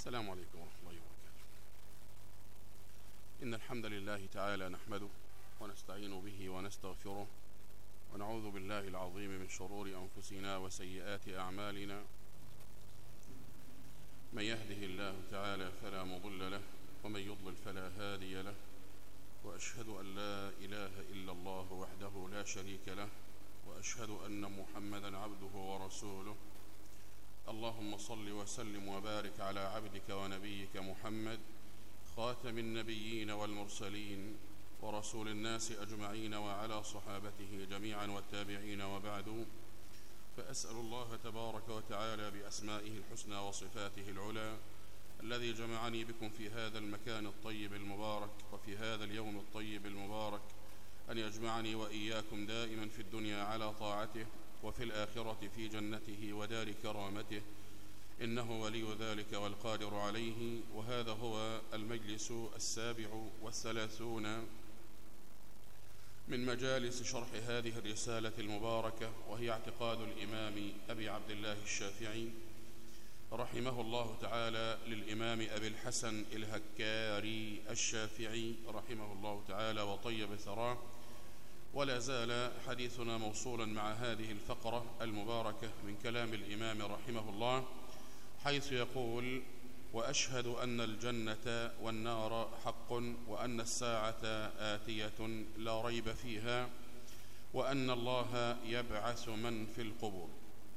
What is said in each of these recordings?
السلام عليكم ورحمة الله وبركاته. إن الحمد لله تعالى نحمده ونستعين به ونستغفره ونعوذ بالله العظيم من شرور أنفسنا وسيئات أعمالنا. من يهده الله تعالى فلا مضل له ومن يضلل فلا هادي له، وأشهد أن لا إله إلا الله وحده لا شريك له، وأشهد أن محمدًا عبده ورسوله. اللهم صل وسلم وبارك على عبدك ونبيك محمد، خاتم النبيين والمرسلين ورسول الناس أجمعين، وعلى صحابته جميعا والتابعين، وبعد. فأسأل الله تبارك وتعالى بأسمائه الحسنى وصفاته العلى الذي جمعني بكم في هذا المكان الطيب المبارك وفي هذا اليوم الطيب المبارك أن يجمعني وإياكم دائما في الدنيا على طاعته، وفي الآخرة في جنته ودار كرامته، إنه ولي ذلك والقادر عليه. وهذا هو المجلس 37 من مجالس شرح هذه الرسالة المباركة، وهي اعتقاد الإمام أبي عبد الله الشافعي رحمه الله تعالى للإمام أبي الحسن الهكاري الشافعي رحمه الله تعالى وطيب ثراه. ولا زال حديثنا موصولا مع هذه الفقرة المباركة من كلام الإمام رحمه الله، حيث يقول: وأشهد أن الجنة والنار حق، وأن الساعة آتية لا ريب فيها، وأن الله يبعث من في القبور.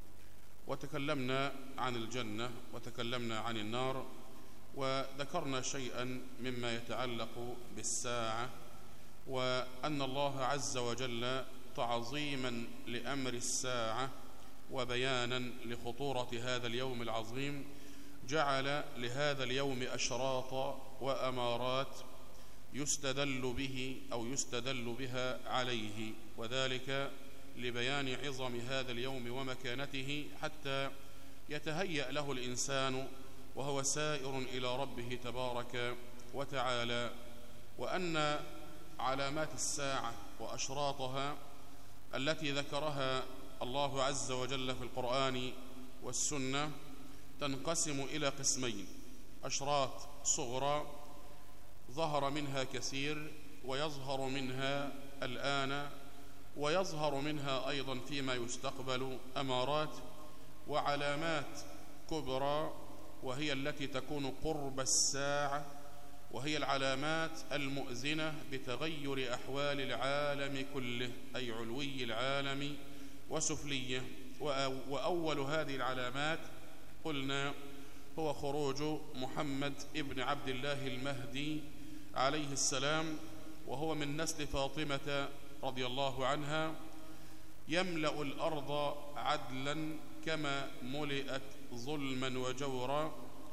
وتكلمنا عن الجنة وتكلمنا عن النار، وذكرنا شيئا مما يتعلق بالساعة، وأن الله عز وجل تعظيما لأمر الساعة وبيانا لخطورة هذا اليوم العظيم جعل لهذا اليوم أشراط وأمارات يستدل به أو يستدل بها عليه، وذلك لبيان عظم هذا اليوم ومكانته، حتى يتهيأ له الإنسان وهو سائر إلى ربه تبارك وتعالى. وأن علامات الساعة وأشراطها التي ذكرها الله عز وجل في القرآن والسنة تنقسم إلى قسمين: أشراط صغرى ظهر منها كثير ويظهر منها الآن، ويظهر منها أيضا فيما يستقبل أمارات، وعلامات كبرى وهي التي تكون قرب الساعة، وهي العلامات المؤذنة بتغير أحوال العالم كله، أي علوي العالم وسفليه. وأول هذه العلامات قلنا هو خروج محمد ابن عبد الله المهدي عليه السلام، وهو من نسل فاطمة رضي الله عنها، يملأ الأرض عدلا كما ملئت ظلما وجورا،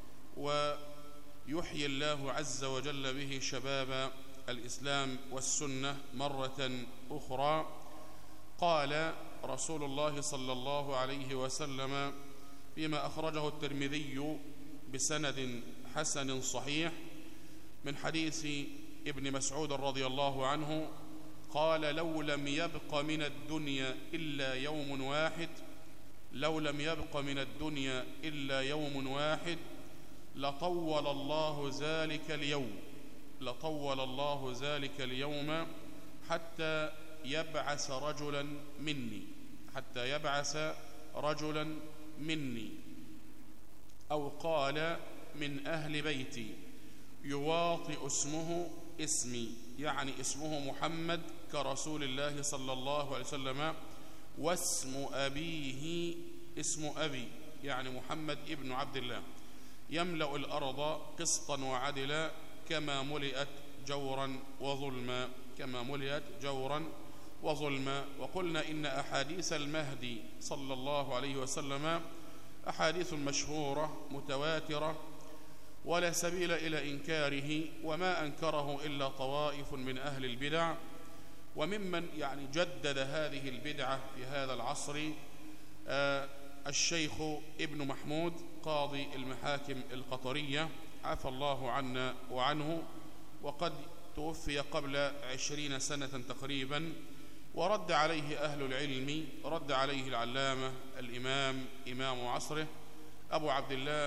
ويحيي الله عز وجل به شباب الإسلام والسنة مرة أخرى. قال رسول الله صلى الله عليه وسلم فيما أخرجه الترمذي بسند حسن صحيح من حديث ابن مسعود رضي الله عنه قال: لو لم يبق من الدنيا إلا يوم واحد، لو لم يبق من الدنيا إلا يوم واحد لطول الله ذلك اليوم، لطول الله ذلك اليوم حتى يبعث رجلا مني، حتى يبعث رجلا مني، أو قال من أهل بيتي، يواطئ اسمه اسمي، يعني اسمه محمد كرسول الله صلى الله عليه وسلم، واسم أبيه اسم أبي، يعني محمد ابن عبد الله، يملأ الأرض قسطا وعدلا كما ملئت جورا وظلما، كما ملئت جورا وظلما. وقلنا إن أحاديث المهدي صلى الله عليه وسلم أحاديث مشهورة متواترة ولا سبيل إلى إنكاره، وما أنكره إلا طوائف من أهل البدع. وممن يعني جدد هذه البدعة في هذا العصر الشيخ ابن محمود قاضي المحاكم القطرية عفى الله عنا وعنه، وقد توفي قبل 20 سنة تقريبا، ورد عليه أهل العلم، رد عليه العلامة الإمام إمام عصره أبو عبد الله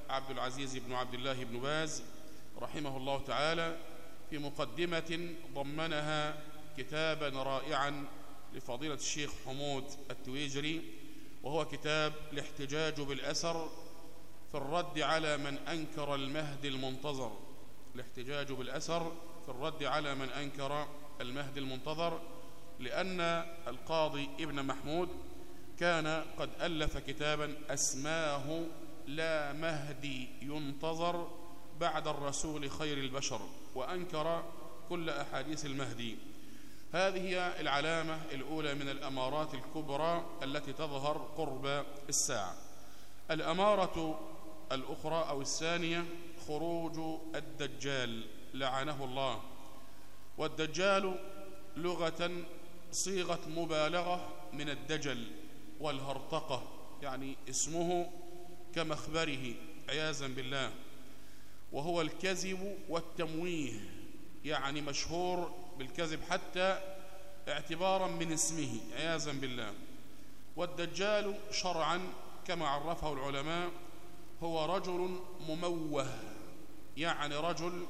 عبد العزيز بن عبد الله بن باز رحمه الله تعالى في مقدمة ضمنها كتابا رائعا لفضيلة الشيخ حمود التويجري، وهو كتاب الاحتجاج بالأثر في الرد على من أنكر المهدي المنتظر. الاحتجاج بالأثر في الرد على من أنكر المهدي المنتظر، لأن القاضي ابن محمود كان قد ألف كتابا أسماه لا مهدي ينتظر بعد الرسول خير البشر، وأنكر كل أحاديث المهدي. هذه هي العلامة الأولى من الأمارات الكبرى التي تظهر قرب الساعة. الأمارة الأخرى أو الثانية خروج الدجال لعنه الله. والدجال لغة صيغة مبالغة من الدجل والهرطقة، يعني اسمه كمخبره عياذا بالله، وهو الكذب والتمويه، يعني مشهور بالكذب حتى اعتبارا من اسمه عياذا بالله. والدجال شرعا كما عرفه العلماء هو رجل مموه، يعني رجل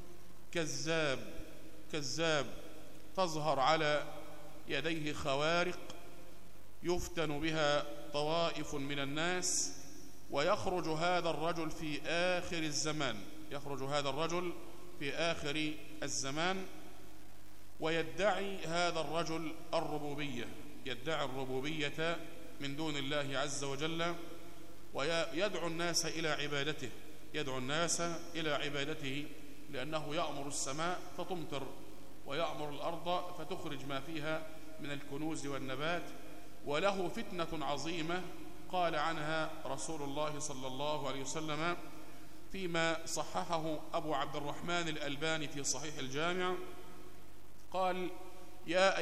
كذاب تظهر على يديه خوارق يفتن بها طوائف من الناس، ويخرج هذا الرجل في آخر الزمان، يخرج هذا الرجل في آخر الزمان ويدعي هذا الرجل الربوبية، يدعي الربوبية من دون الله عز وجل، ويدعو الناس إلى عبادته، يدعو الناس إلى عبادته، لأنه يأمر السماء فتمطر ويأمر الأرض فتخرج ما فيها من الكنوز والنبات. وله فتنة عظيمة قال عنها رسول الله صلى الله عليه وسلم فيما صححه أبو عبد الرحمن الألباني في صحيح الجامع، قال: يا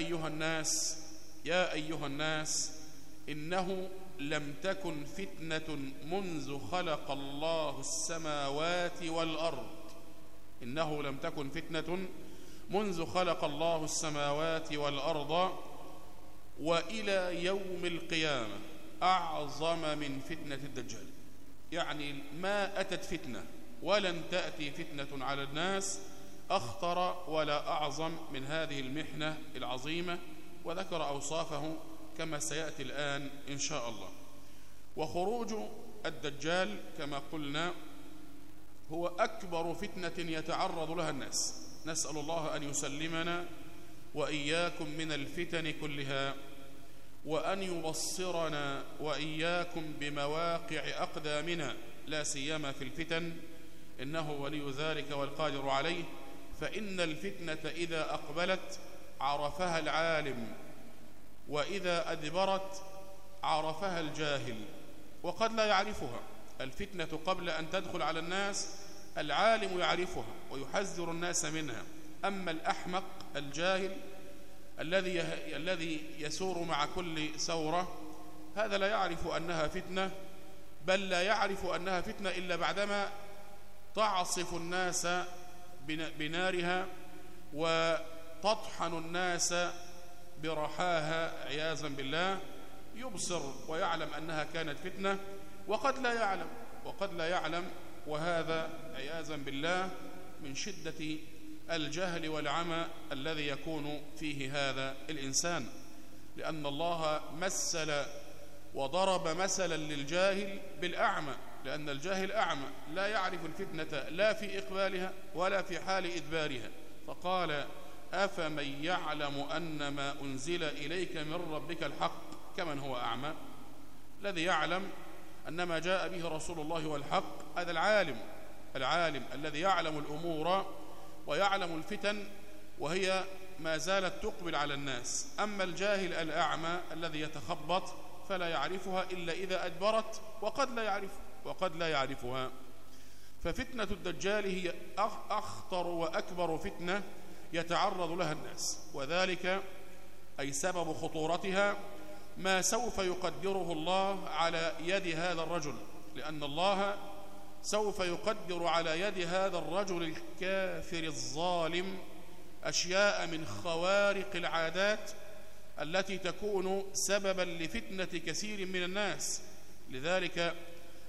أيها الناس إنه لم تكن فتنة منذ خلق الله السماوات والأرض، إنه لم تكن فتنة منذ خلق الله السماوات والأرض وإلى يوم القيامة أعظم من فتنة الدجال. يعني ما أتت فتنة ولن تأتي فتنة على الناس أخطر ولا أعظم من هذه المحنة العظيمة، وذكر أوصافه كما سيأتي الآن إن شاء الله. وخروج الدجال كما قلنا هو أكبر فتنة يتعرض لها الناس، نسأل الله أن يسلمنا وإياكم من الفتن كلها، وأن يبصرنا وإياكم بمواقع أقدامنا لا سيما في الفتن، إنه ولي ذلك والقادر عليه. فإن الفتنة إذا أقبلت عرفها العالم، وإذا أدبرت عرفها الجاهل، وقد لا يعرفها. الفتنة قبل أن تدخل على الناس العالم يعرفها ويحذر الناس منها، أما الأحمق الجاهل الذي يسور مع كل ثورة هذا لا يعرف أنها فتنة، بل لا يعرف أنها فتنة إلا بعدما تعصف الناس بنارها وتطحن الناس برحاها عياذا بالله. يبصر ويعلم أنها كانت فتنة وقد لا يعلم، وهذا عياذا بالله من شدة الجهل والعمى الذي يكون فيه هذا الإنسان، لأن الله مثل وضرب مثلا للجاهل بالأعمى، لأن الجاهل أعمى لا يعرف الفتنة لا في إقبالها ولا في حال إدبارها، فقال: أفمن يعلم أن ما أنزل إليك من ربك الحق كمن هو أعمى. الذي يعلم أن ما جاء به رسول الله والحق هذا العالم الذي يعلم الأمور ويعلم الفتن وهي ما زالت تقبل على الناس. أما الجاهل الأعمى الذي يتخبط فلا يعرفها إلا إذا أدبرت وقد لا يعرفها. ففتنة الدجال هي أخطر وأكبر فتنة يتعرض لها الناس، وذلك أي سبب خطورتها ما سوف يقدره الله على يد هذا الرجل، لأن الله سوف يقدر على يد هذا الرجل الكافر الظالم أشياء من خوارق العادات التي تكون سببا لفتنة كثير من الناس. لذلك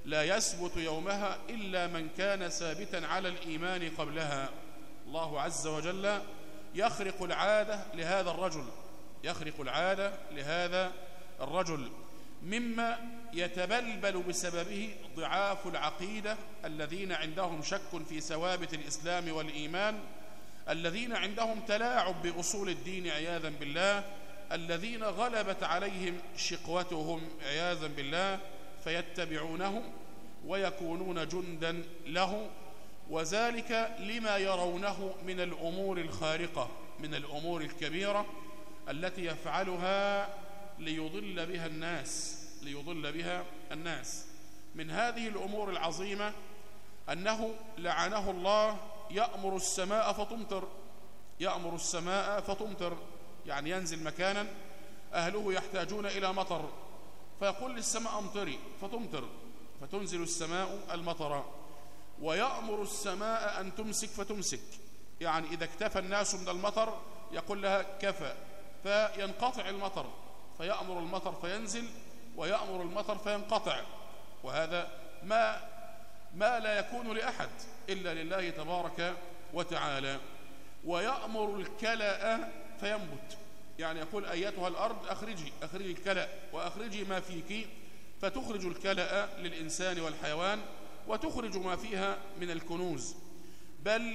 لا يثبت يومها إلا من كان ثابتا على الإيمان قبلها. الله عز وجل يخرق العادة لهذا الرجل، يخرق العادة لهذا الرجل مما يتبلبل بسببه ضعاف العقيدة، الذين عندهم شك في ثوابت الإسلام والإيمان، الذين عندهم تلاعب بأصول الدين عياذا بالله، الذين غلبت عليهم شقوتهم عياذا بالله، فيتبعونه ويكونون جندا له، وذلك لما يرونه من الأمور الخارقة، من الأمور الكبيرة التي يفعلها ليضل بها الناس، ليضل بها الناس. من هذه الأمور العظيمة أنه لعنه الله يأمر السماء فتمطر، يأمر السماء فتمطر، يعني ينزل مكانا أهله يحتاجون إلى مطر، فيقول للسماء امطري فتمطر، فتنزل السماء المطر. ويأمر السماء أن تمسك فتمسك، يعني إذا اكتفى الناس من المطر يقول لها كفى، فينقطع المطر، فيأمر المطر فينزل، ويأمر المطر فينقطع. وهذا ما لا يكون لأحد إلا لله تبارك وتعالى. ويأمر الكلأ فينبت، يعني يقول أيتها الأرض أخرجي الكلأ وأخرجي ما فيك، فتخرج الكلأ للإنسان والحيوان، وتخرج ما فيها من الكنوز. بل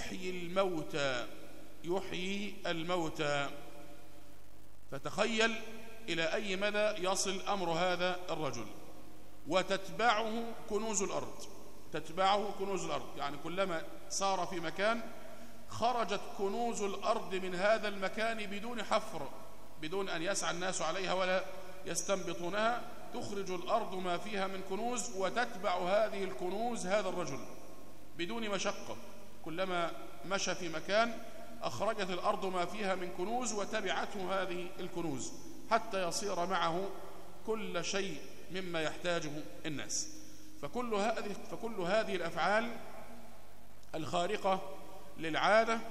يحيي الموتى. فتخيل إلى أي مدى يصل أمر هذا الرجل. وتتبعه كنوز الأرض، تتبعه كنوز الأرض، يعني كلما سار في مكان خرجت كنوز الأرض من هذا المكان بدون حفر، بدون أن يسعى الناس عليها ولا يستنبطونها. تخرج الأرض ما فيها من كنوز، وتتبع هذه الكنوز هذا الرجل بدون مشقة. كلما مشى في مكان أخرجت الأرض ما فيها من كنوز وتبعته هذه الكنوز، حتى يصير معه كل شيء مما يحتاجه الناس. فكل هذه الأفعال الخارقة للعادة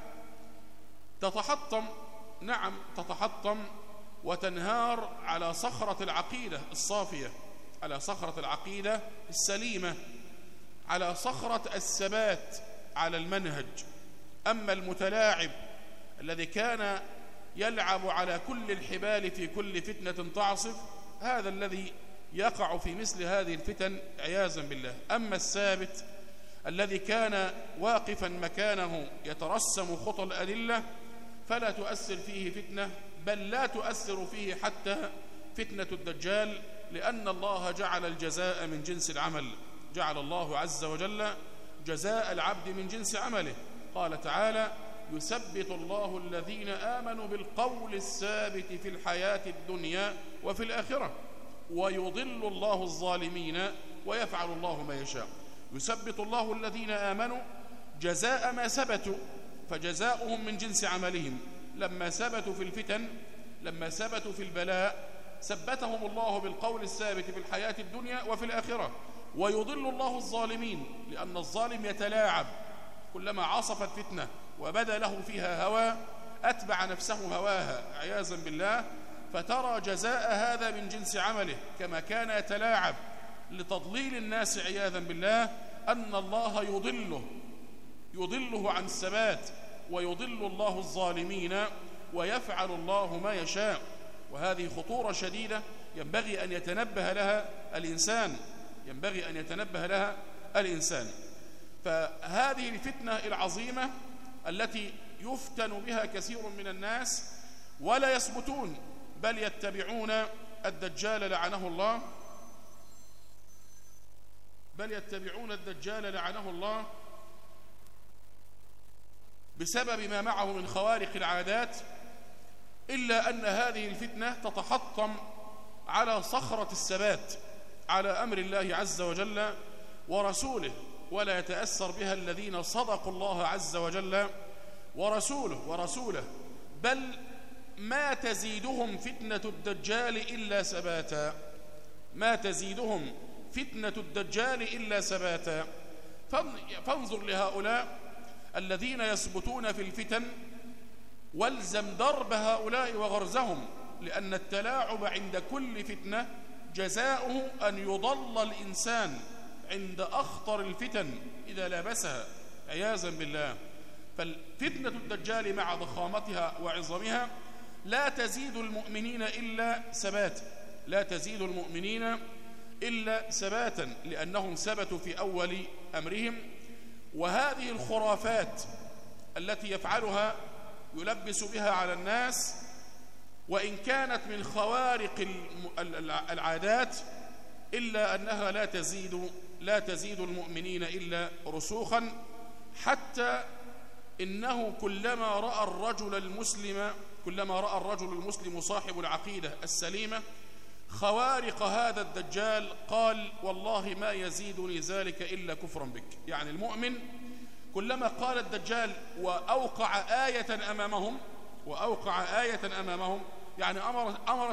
تتحطم، نعم تتحطم وتنهار على صخرة العقيدة الصافية، على صخرة العقيدة السليمة، على صخرة الثبات على المنهج. أما المتلاعب الذي كان يلعب على كل الحبال في كل فتنة تعصف، هذا الذي يقع في مثل هذه الفتن عياذا بالله. أما الثابت الذي كان واقفا مكانه يترسم خطى الأدلة، فلا تؤثر فيه فتنة، بل لا تؤثر فيه حتى فتنة الدجال، لأن الله جعل الجزاء من جنس العمل، جعل الله عز وجل جزاء العبد من جنس عمله. قال تعالى: يثبت الله الذين آمنوا بالقول الثابت في الحياة الدنيا وفي الآخرة، ويضل الله الظالمين ويفعل الله ما يشاء. يثبت الله الذين آمنوا جزاء ما ثبتوا، فجزاؤهم من جنس عملهم. لما ثبتوا في الفتن، لما ثبتوا في البلاء، ثبتهم الله بالقول الثابت في الحياة الدنيا وفي الآخرة. ويضل الله الظالمين، لأن الظالم يتلاعب، كلما عصفت فتنة وبدا له فيها هوى أتبع نفسه هواها عياذا بالله، فترى جزاء هذا من جنس عمله. كما كان يتلاعب لتضليل الناس عياذا بالله، أن الله يضله عن الثبات، ويضل الله الظالمين ويفعل الله ما يشاء. وهذه خطورة شديدة ينبغي أن يتنبه لها الإنسان، ينبغي أن يتنبه لها الإنسان. فهذه الفتنة العظيمة التي يفتن بها كثير من الناس ولا يثبتون، بل يتبعون الدجال لعنه الله، بل يتبعون الدجال لعنه الله بسبب ما معه من خوارق العادات، إلا أن هذه الفتنة تتحطم على صخرة الثبات على أمر الله عز وجل ورسوله، ولا يتأثر بها الذين صدقوا الله عز وجل ورسوله. بل ما تزيدهم فتنة الدجال إلا ثباتا، ما تزيدهم فتنة الدجال إلا ثباتا. فانظر لهؤلاء الذين يثبتون في الفتن، والزم درب هؤلاء وغرزهم، لأن التلاعب عند كل فتنة جزاؤه أن يضل الإنسان عند أخطر الفتن إذا لابسها عياذا بالله. فالفتنة الدجال مع ضخامتها وعظمها لا تزيد المؤمنين إلا ثباتا، لا تزيد المؤمنين إلا ثباتا، لأنهم ثبتوا في أول أمرهم. وهذه الخرافات التي يفعلها يلبس بها على الناس، وإن كانت من خوارق العادات، إلا أنها لا تزيد المؤمنين إلا رسوخا، حتى إنه كلما رأى الرجل المسلم صاحب العقيدة السليمة خوارق هذا الدجال قال والله ما يزيدني ذلك إلا كفرا بك. يعني المؤمن كلما قال الدجال وأوقع آية أمامهم يعني أمر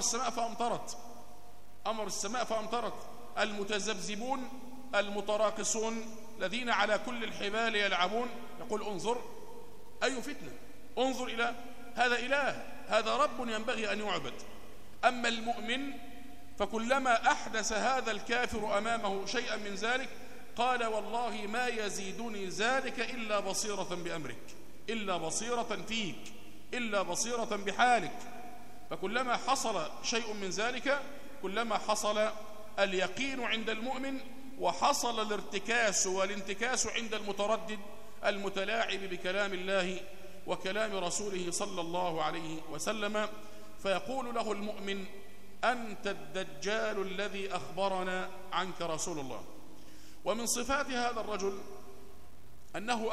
السماء فأمطرت، المتذبذبون المتراقصون الذين على كل الحبال يلعبون يقول انظر أي فتنة، انظر إلى هذا إله، هذا رب ينبغي أن يعبد. أما المؤمن فكلما أحدث هذا الكافر أمامه شيئا من ذلك قال والله ما يزيدني ذلك إلا بصيرة بأمرك، إلا بصيرة فيك، إلا بصيرة بحالك. فكلما حصل شيء من ذلك كلما حصل اليقين عند المؤمن، وحصل الارتكاس والانتكاس عند المتردد المتلاعب بكلام الله وكلام رسوله صلى الله عليه وسلم. فيقول له المؤمن أنت الدجال الذي أخبرنا عنك رسول الله. ومن صفات هذا الرجل أنه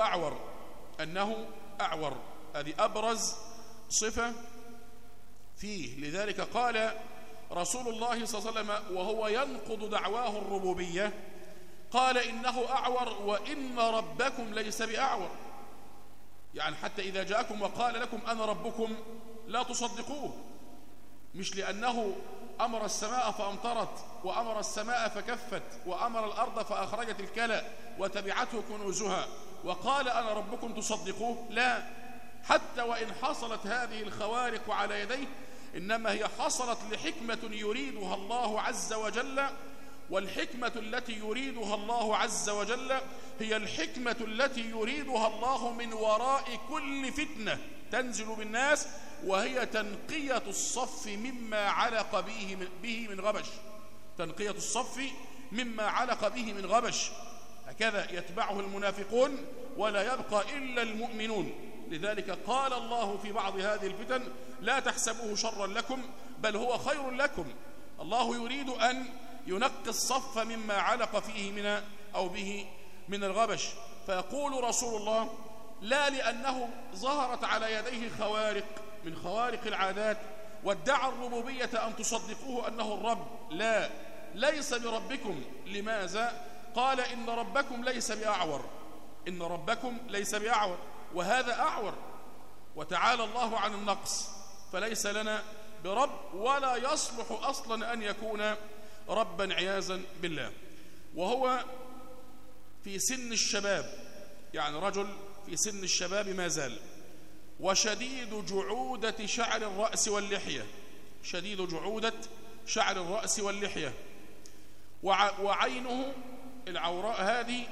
أعور، هذه أبرز صفة فيه. لذلك قال رسول الله صلى الله عليه وسلم وهو ينقض دعواه الربوبية قال إنه أعور وإن ربكم ليس بأعور. يعني حتى إذا جاءكم وقال لكم أنا ربكم لا تصدقوه، مش لأنه أمر السماء فأمطرت وأمر السماء فكفت وأمر الأرض فأخرجت الكلى وتبعته كنوزها وقال أنا ربكم تصدقوه، لا. حتى وإن حصلت هذه الخوارق على يديه إنما هي حصلت لحكمة يريدها الله عز وجل، والحكمة التي يريدها الله عز وجل هي الحكمة التي يريدها الله من وراء كل فتنة تنزل بالناس، وهي تنقية الصف مما علق به من غبش، تنقية الصف مما علق به من غبش. هكذا يتبعه المنافقون ولا يبقى إلا المؤمنون. لذلك قال الله في بعض هذه الفتن لا تحسبوه شرا لكم بل هو خير لكم. الله يريد أن ينقي الصف مما علق فيه به من الغبش. فيقول رسول الله لا لأنه ظهرت على يديه خوارق من خوارق العادات وادعى الربوبية أن تصدقوه أنه الرب، لا، ليس بربكم. لماذا؟ قال إن ربكم ليس بأعور، إن ربكم ليس بأعور، وهذا أعور، وتعالى الله عن النقص، فليس لنا برب ولا يصلح أصلا أن يكون ربا عياذا بالله. وهو في سن الشباب، يعني رجل في سن الشباب ما زال، وشديد جعودة شعر الرأس واللحية، شديد جعودة شعر الرأس واللحية، وعينه العوراء هذه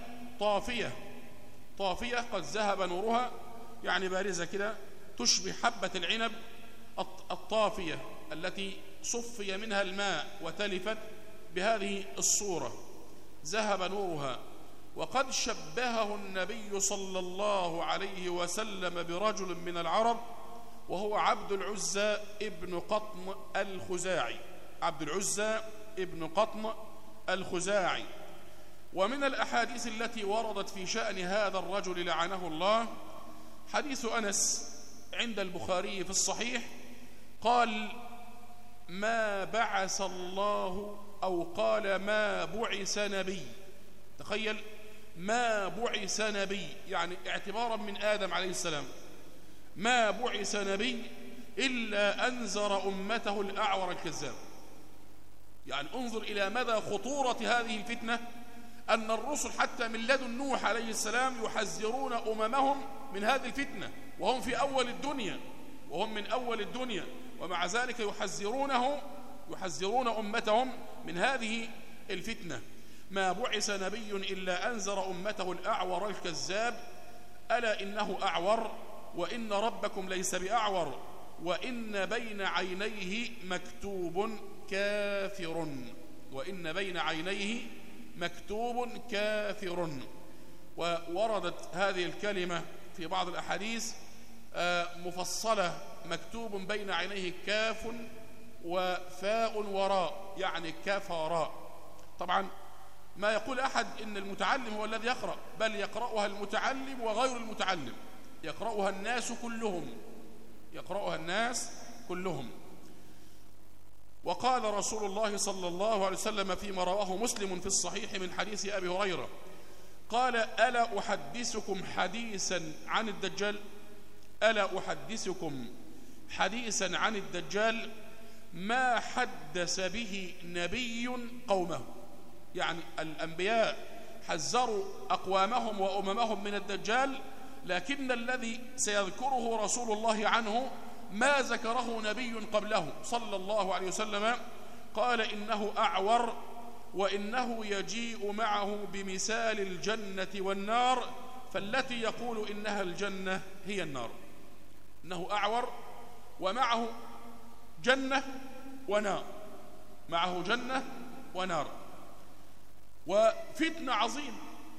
طافية قد ذهب نورها، يعني بارزة كده تشبه حبة العنب الطافية التي صفي منها الماء وتلفت بهذه الصورة، ذهب نورها. وقد شبهه النبي صلى الله عليه وسلم برجل من العرب وهو عبد العزى ابن قطن الخزاعي، عبد العزى ابن قطن الخزاعي. ومن الأحاديث التي وردت في شأن هذا الرجل لعنه الله حديث أنس عند البخاري في الصحيح، قال ما بعث الله، أو قال ما بعث نبي، تخيل، ما بعث نبي، يعني اعتبارا من آدم عليه السلام، ما بعث نبي إلا أنذر أمته الأعور الكذاب. يعني انظر إلى مدى خطورة هذه الفتنة، أن الرسل حتى من لدن نوح عليه السلام يحذرون أممهم من هذه الفتنة وهم في أول الدنيا، وهم من أول الدنيا، ومع ذلك يحذرون أمتهم من هذه الفتنة. ما بعث نبي إلا أنذر أمته الأعور الكذاب ألا إنه أعور وإن ربكم ليس بأعور وإن بين عينيه مكتوب كافر وإن بين عينيه مكتوب كافر. ووردت هذه الكلمة في بعض الأحاديث مفصلة مكتوب بين عينيه كاف وفاء وراء يعني كفراء. طبعا ما يقول أحد إن المتعلم هو الذي يقرأ، بل يقرأها المتعلم وغير المتعلم، يقرأها الناس كلهم، يقرأها الناس كلهم. وقال رسول الله صلى الله عليه وسلم فيما رواه مسلم في الصحيح من حديث أبي هريرة قال ألا أحدثكم حديثا عن الدجال؟ ألا أحدثكم حديثا عن الدجال ما حدث به نبي قومه. يعني الأنبياء حذروا أقوامهم وأممهم من الدجال، لكن الذي سيذكره رسول الله عنه ما ذكره نبي قبله صلى الله عليه وسلم. قال إنه أعور وإنه يجيء معه بمثال الجنة والنار، فالتي يقول إنها الجنة هي النار. إنه أعور ومعه جنة ونار، معه جنة ونار. وفتنة عظيم،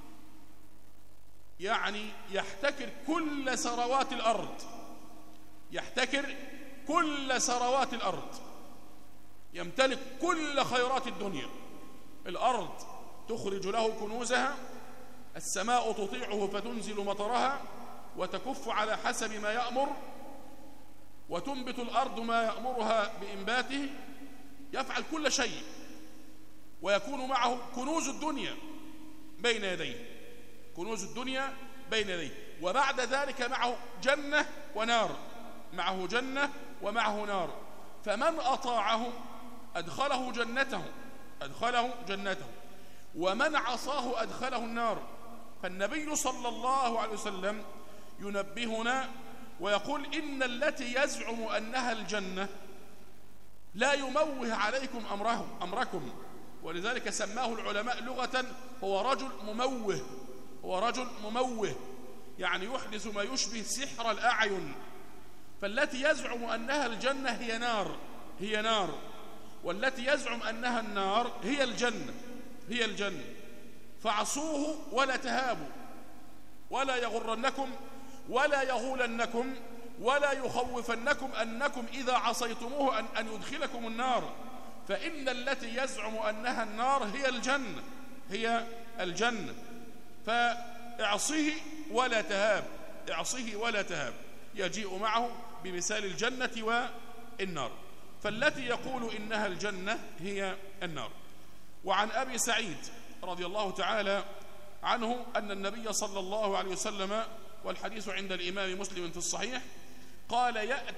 يعني يحتكر كل ثروات الأرض، يحتكر كل ثروات الأرض، يمتلك كل خيرات الدنيا. الأرض تخرج له كنوزها، السماء تطيعه فتنزل مطرها وتكف على حسب ما يأمر، وتنبت الأرض ما يأمرها بإنباته، يفعل كل شيء، ويكون معه كنوز الدنيا بين يديه، كنوز الدنيا بين يديه. وبعد ذلك معه جنة ونار، معه جنة ومعه نار. فمن أطاعه أدخله جنته، أدخله جنته، ومن عصاه أدخله النار. فالنبي صلى الله عليه وسلم ينبهنا ويقول إن التي يزعم أنها الجنة لا يموه عليكم أمركم، ولذلك سماه العلماء لغة هو رجل مموه، هو رجل مموه، يعني يحدث ما يشبه سحر الأعين. فالتي يزعم أنها الجنة هي نار، هي نار، والتي يزعم أنها النار هي الجنة، هي الجنة. فعصوه ولا تهابوا، ولا يغرنكم ولا يغولنكم ولا يخوفنكم أنكم إذا عصيتموه أن يدخلكم النار، فإن التي يزعم أنها النار هي الجنة، هي الجنة. فاعصه ولا تهاب، اعصه ولا تهاب، يجيء معه بمثال الجنة والنار. فالتي يقول إنها الجنة هي النار. وعن أبي سعيد رضي الله تعالى عنه أن النبي صلى الله عليه وسلم، والحديث عند الإمام مسلم في الصحيح، قال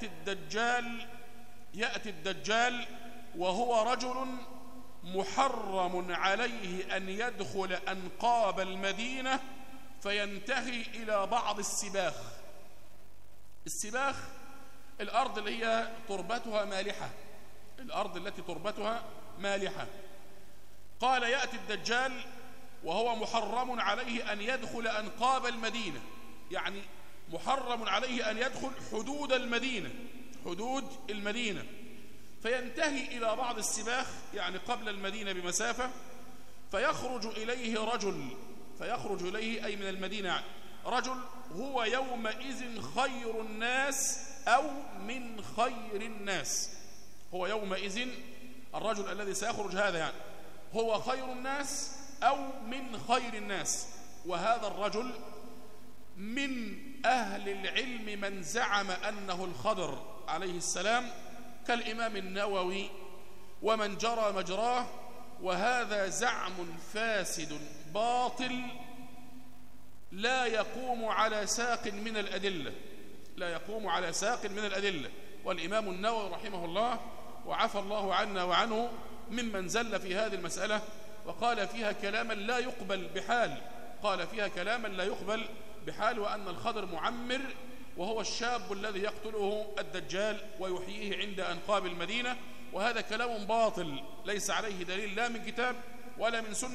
يأتي الدجال وهو رجل محرم عليه أن يدخل أنقاب المدينة فينتهي إلى بعض السباخ. السباخ الأرض اللي هي تربتها مالحة، الأرض التي تربتها مالحة. قال يأتي الدجال وهو محرم عليه أن يدخل أنقاب المدينة، يعني محرم عليه أن يدخل حدود المدينة، حدود المدينة، فينتهي إلى بعض السباخ يعني قبل المدينة بمسافة، فيخرج إليه رجل، فيخرج إليه أي من المدينة رجل هو يومئذ خير الناس أو من خير الناس. هو يومئذ الرجل الذي سيخرج هذا يعني هو خير الناس أو من خير الناس. وهذا الرجل من أهل العلم من زعم أنه الخضر عليه السلام كالإمام النووي ومن جرى مجراه، وهذا زعم فاسد باطل لا يقوم على ساق من الأدلة، لا يقوم على ساق من الأدلة. والإمام النووي رحمه الله وعفى الله عنا وعنه ممن زل في هذه المسألة وقال فيها كلاما لا يقبل بحال، قال فيها كلاما لا يقبل بحال، وأن الخضر معمر وهو الشاب الذي يقتله الدجال ويحييه عند أنقاب المدينة. وهذا كلام باطل ليس عليه دليل لا من كتاب ولا من سنة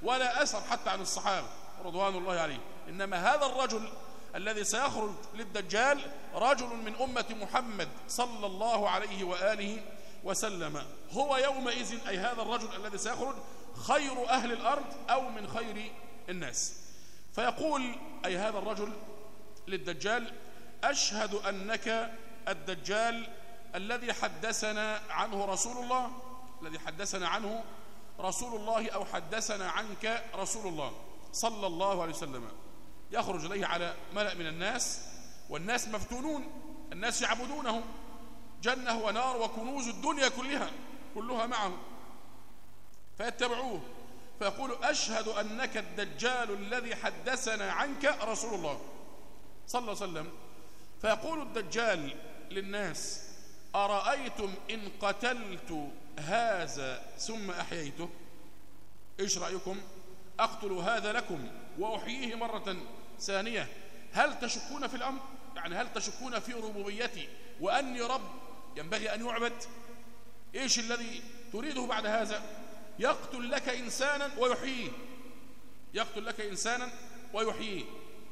ولا أثر حتى عن الصحابة رضوان الله عليهم. إنما هذا الرجل الذي سيخرج للدجال رجل من أمة محمد صلى الله عليه وآله وسلم، هو يومئذ أي هذا الرجل الذي سيخرج خير أهل الأرض أو من خير الناس. فيقول أي هذا الرجل للدجال: أشهد أنك الدجال الذي حدثنا عنه رسول الله، الذي حدثنا عنه رسول الله أو حدثنا عنك رسول الله صلى الله عليه وسلم. يخرج إليه على ملأ من الناس، والناس مفتونون، الناس يعبدونه، جنة ونار وكنوز الدنيا كلها معه، فيتبعوه فيقول: أشهد أنك الدجال الذي حدثنا عنك رسول الله صلى الله عليه وسلم. فيقول الدجال للناس: أرأيتم إن قتلت هذا ثم أحييته؟ إيش رأيكم؟ أقتل هذا لكم وأحييه مرة ثانية، هل تشكون في الأمر؟ يعني هل تشكون في ربوبيتي وأني رب ينبغي أن يعبد؟ إيش الذي تريده بعد هذا؟ يقتل لك إنسانا ويحييه، يقتل لك إنسانا ويحييه.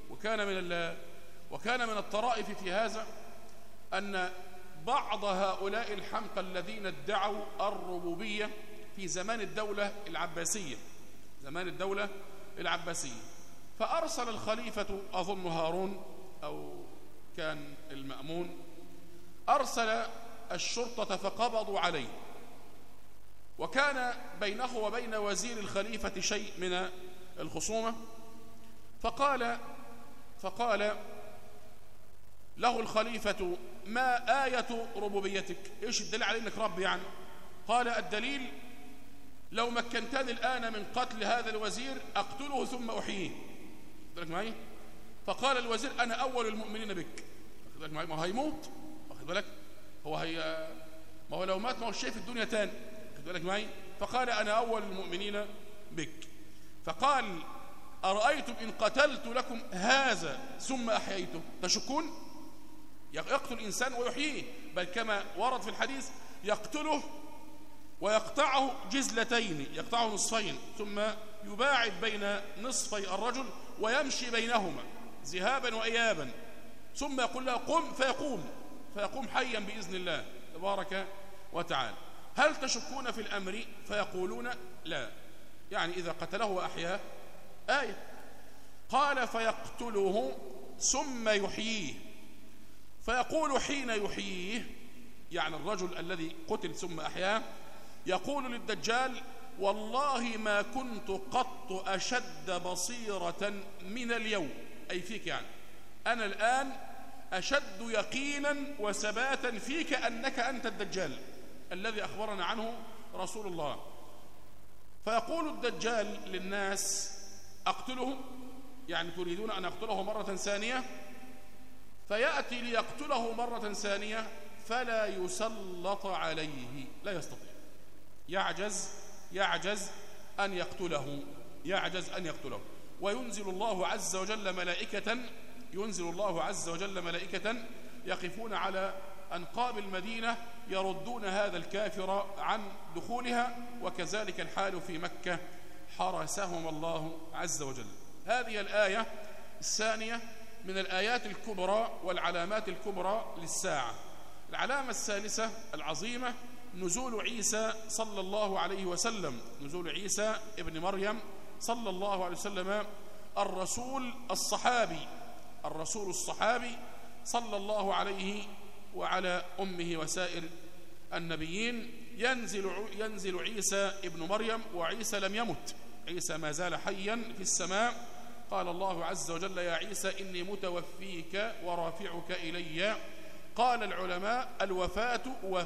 وكان من الطرائف في هذا أن بعض هؤلاء الحمقى الذين ادعوا الربوبية في زمان الدولة العباسية، فأرسل الخليفة أظن هارون أو كان المأمون، أرسل الشرطة فقبضوا عليه، وكان بينه وبين وزير الخليفة شيء من الخصومة، فقال له الخليفة: ما آية ربوبيتك؟ إيش الدليل على أنك رب يعني؟ قال: الدليل لو مكنتني الآن من قتل هذا الوزير أقتله ثم أحييه. واخد بالك معي؟ فقال الوزير: أنا أول المؤمنين بك. واخد بالك معي؟ ما هو هيموت، واخد بالك؟ ما هو لو مات ما هو شيء في الدنيا تاني، واخد بالك معي؟ فقال: أنا أول المؤمنين بك. فقال: أرأيتم إن قتلت لكم هذا ثم أحييته تشكون؟ يقتل إنسان ويحييه، بل كما ورد في الحديث يقتله ويقطعه جزلتين، يقطعه نصفين، ثم يباعد بين نصفي الرجل ويمشي بينهما ذهابا وإيابا، ثم يقول له: قم، فيقوم حيا بإذن الله تبارك وتعالى. هل تشكون في الأمر؟ فيقولون: لا. يعني إذا قتله وأحياه آية. قال: فيقتله ثم يحييه، فيقول حين يحييه، يعني الرجل الذي قتل ثم أحياه، يقول للدجال: والله ما كنت قط أشد بصيرة من اليوم، أي فيك، يعني أنا الآن أشد يقينا وثباتا فيك أنك أنت الدجال الذي أخبرنا عنه رسول الله. فيقول الدجال للناس: أقتله؟ يعني تريدون أن أقتله مرة ثانية؟ فيأتي ليقتله مرة ثانية فلا يسلط عليه، لا يستطيع، يعجز أن يقتله، وينزل الله عز وجل ملائكة يقفون على أنقاب المدينة يردون هذا الكافر عن دخولها، وكذلك الحال في مكة حرسهم الله عز وجل. هذه الآية الثانية من الآيات الكبرى والعلامات الكبرى للساعة. العلامة الثالثة العظيمة نزول عيسى صلى الله عليه وسلم، نزول عيسى ابن مريم صلى الله عليه وسلم، الرسول الصحابي صلى الله عليه وعلى أمه وسائر النبيين. ينزل عيسى ابن مريم، وعيسى لم يمت، عيسى ما زال حيا في السماء. قال الله عز وجل: يا عيسى إني متوفيك ورافعك إلي. قال العلماء: الوفاة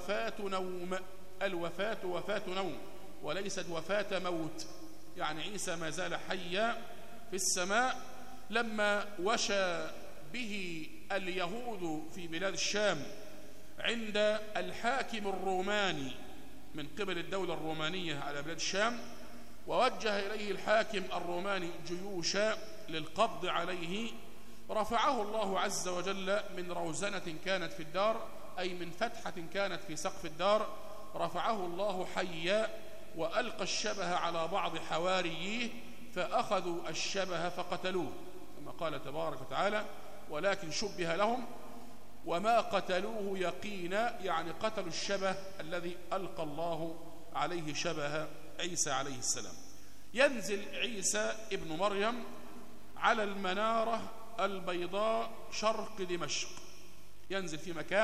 وفاة نوم وليست وفاة موت، يعني عيسى ما زال حيا في السماء. لما وشى به اليهود في بلاد الشام عند الحاكم الروماني من قبل الدولة الرومانية على بلاد الشام، ووجه إليه الحاكم الروماني جيوشا للقبض عليه، رفعه الله عز وجل من روزنة كانت في الدار، أي من فتحة كانت في سقف الدار، رفعه الله حيا وألقى الشبه على بعض حواريه فأخذوا الشبه فقتلوه، كما قال تبارك وتعالى: ولكن شبه لهم وما قتلوه يقينا، يعني قتلوا الشبه الذي ألقى الله عليه شبه عيسى عليه السلام. ينزل عيسى ابن مريم على المنارة البيضاء شرق دمشق، ينزل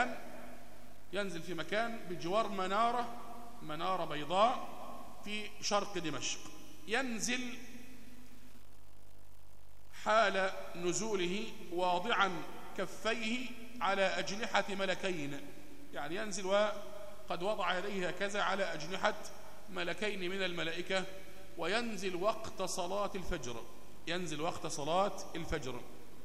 في مكان بجوار منارة بيضاء في شرق دمشق. ينزل حال نزوله واضعا كفيه على أجنحة ملكين، يعني ينزل وقد وضع يديه هكذا على أجنحة ملكين من الملائكة. وينزل وقت صلاة الفجر،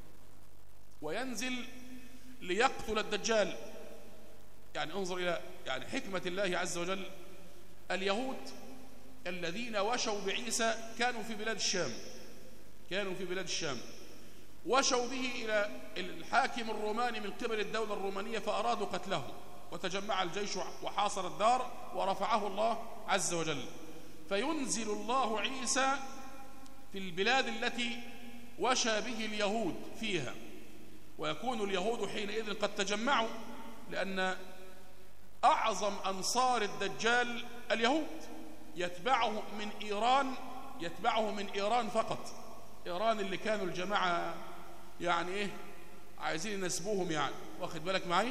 وينزل ليقتل الدجال. يعني انظر إلى حكمة الله عز وجل. اليهود الذين وشوا بعيسى كانوا في بلاد الشام، وشوا به إلى الحاكم الروماني من قبل الدولة الرومانية، فأرادوا قتله، وتجمع الجيش وحاصر الدار ورفعه الله عز وجل. فينزل الله عيسى في البلاد التي وشى به اليهود فيها، ويكون اليهود حينئذ قد تجمعوا، لأن أعظم أنصار الدجال اليهود. يتبعه من إيران فقط. إيران اللي كانوا الجماعة عايزين ينسبوهم، واخد بالك معي،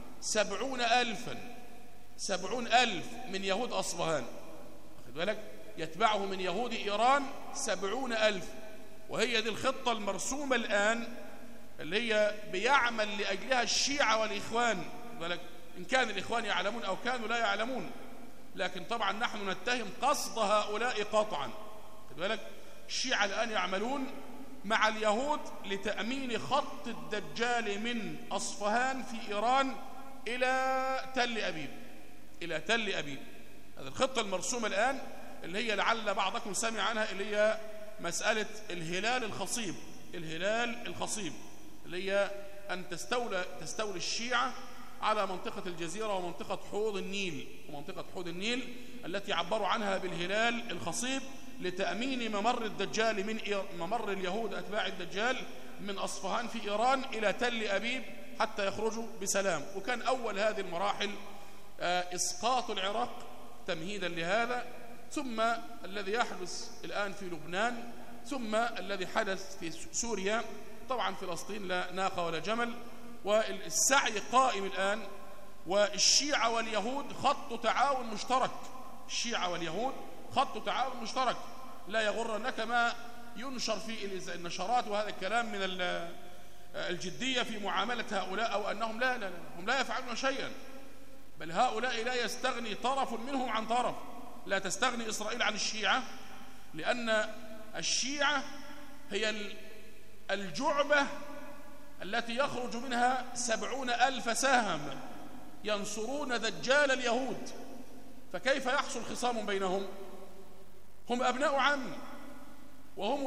70,000 من يهود أصبهان، واخد بالك، يتبعه من يهود إيران 70,000. وهي دي الخطة المرسومة الآن اللي هي بيعمل لأجلها الشيعة والإخوان، واخد بالك، إن كان الإخوان يعلمون أو كانوا لا يعلمون، لكن طبعا نحن نتهم قصد هؤلاء قطعا، واخد بالك. الشيعة الآن يعملون مع اليهود لتأمين خط الدجال من أصفهان في إيران إلى تل أبيب. هذه الخطة المرسومة الآن، اللي هي لعل بعضكم سمع عنها، اللي هي مسألة الهلال الخصيب، اللي هي أن تستولي الشيعة على منطقة الجزيرة ومنطقة حوض النيل التي عبروا عنها بالهلال الخصيب، لتأمين ممر اليهود أتباع الدجال من أصفهان في إيران إلى تل أبيب حتى يخرجوا بسلام. وكان أول هذه المراحل إسقاط العراق تمهيدا لهذا، ثم الذي يحدث الآن في لبنان، ثم الذي حدث في سوريا. طبعا فلسطين لا ناقة ولا جمل، والسعي قائم الآن. والشيعة واليهود خط تعاون مشترك، لا يغرنك ما ينشر في النشرات وهذا الكلام من الجدية في معاملة هؤلاء، أو أنهم هم لا يفعلون شيئا، بل هؤلاء لا يستغني طرف منهم عن طرف. لا تستغني إسرائيل عن الشيعة، لأن الشيعة هي الجعبة التي يخرج منها 70,000 سهم ينصرون دجال اليهود. فكيف يحصل خصام بينهم؟ هم أبناء عم، وهم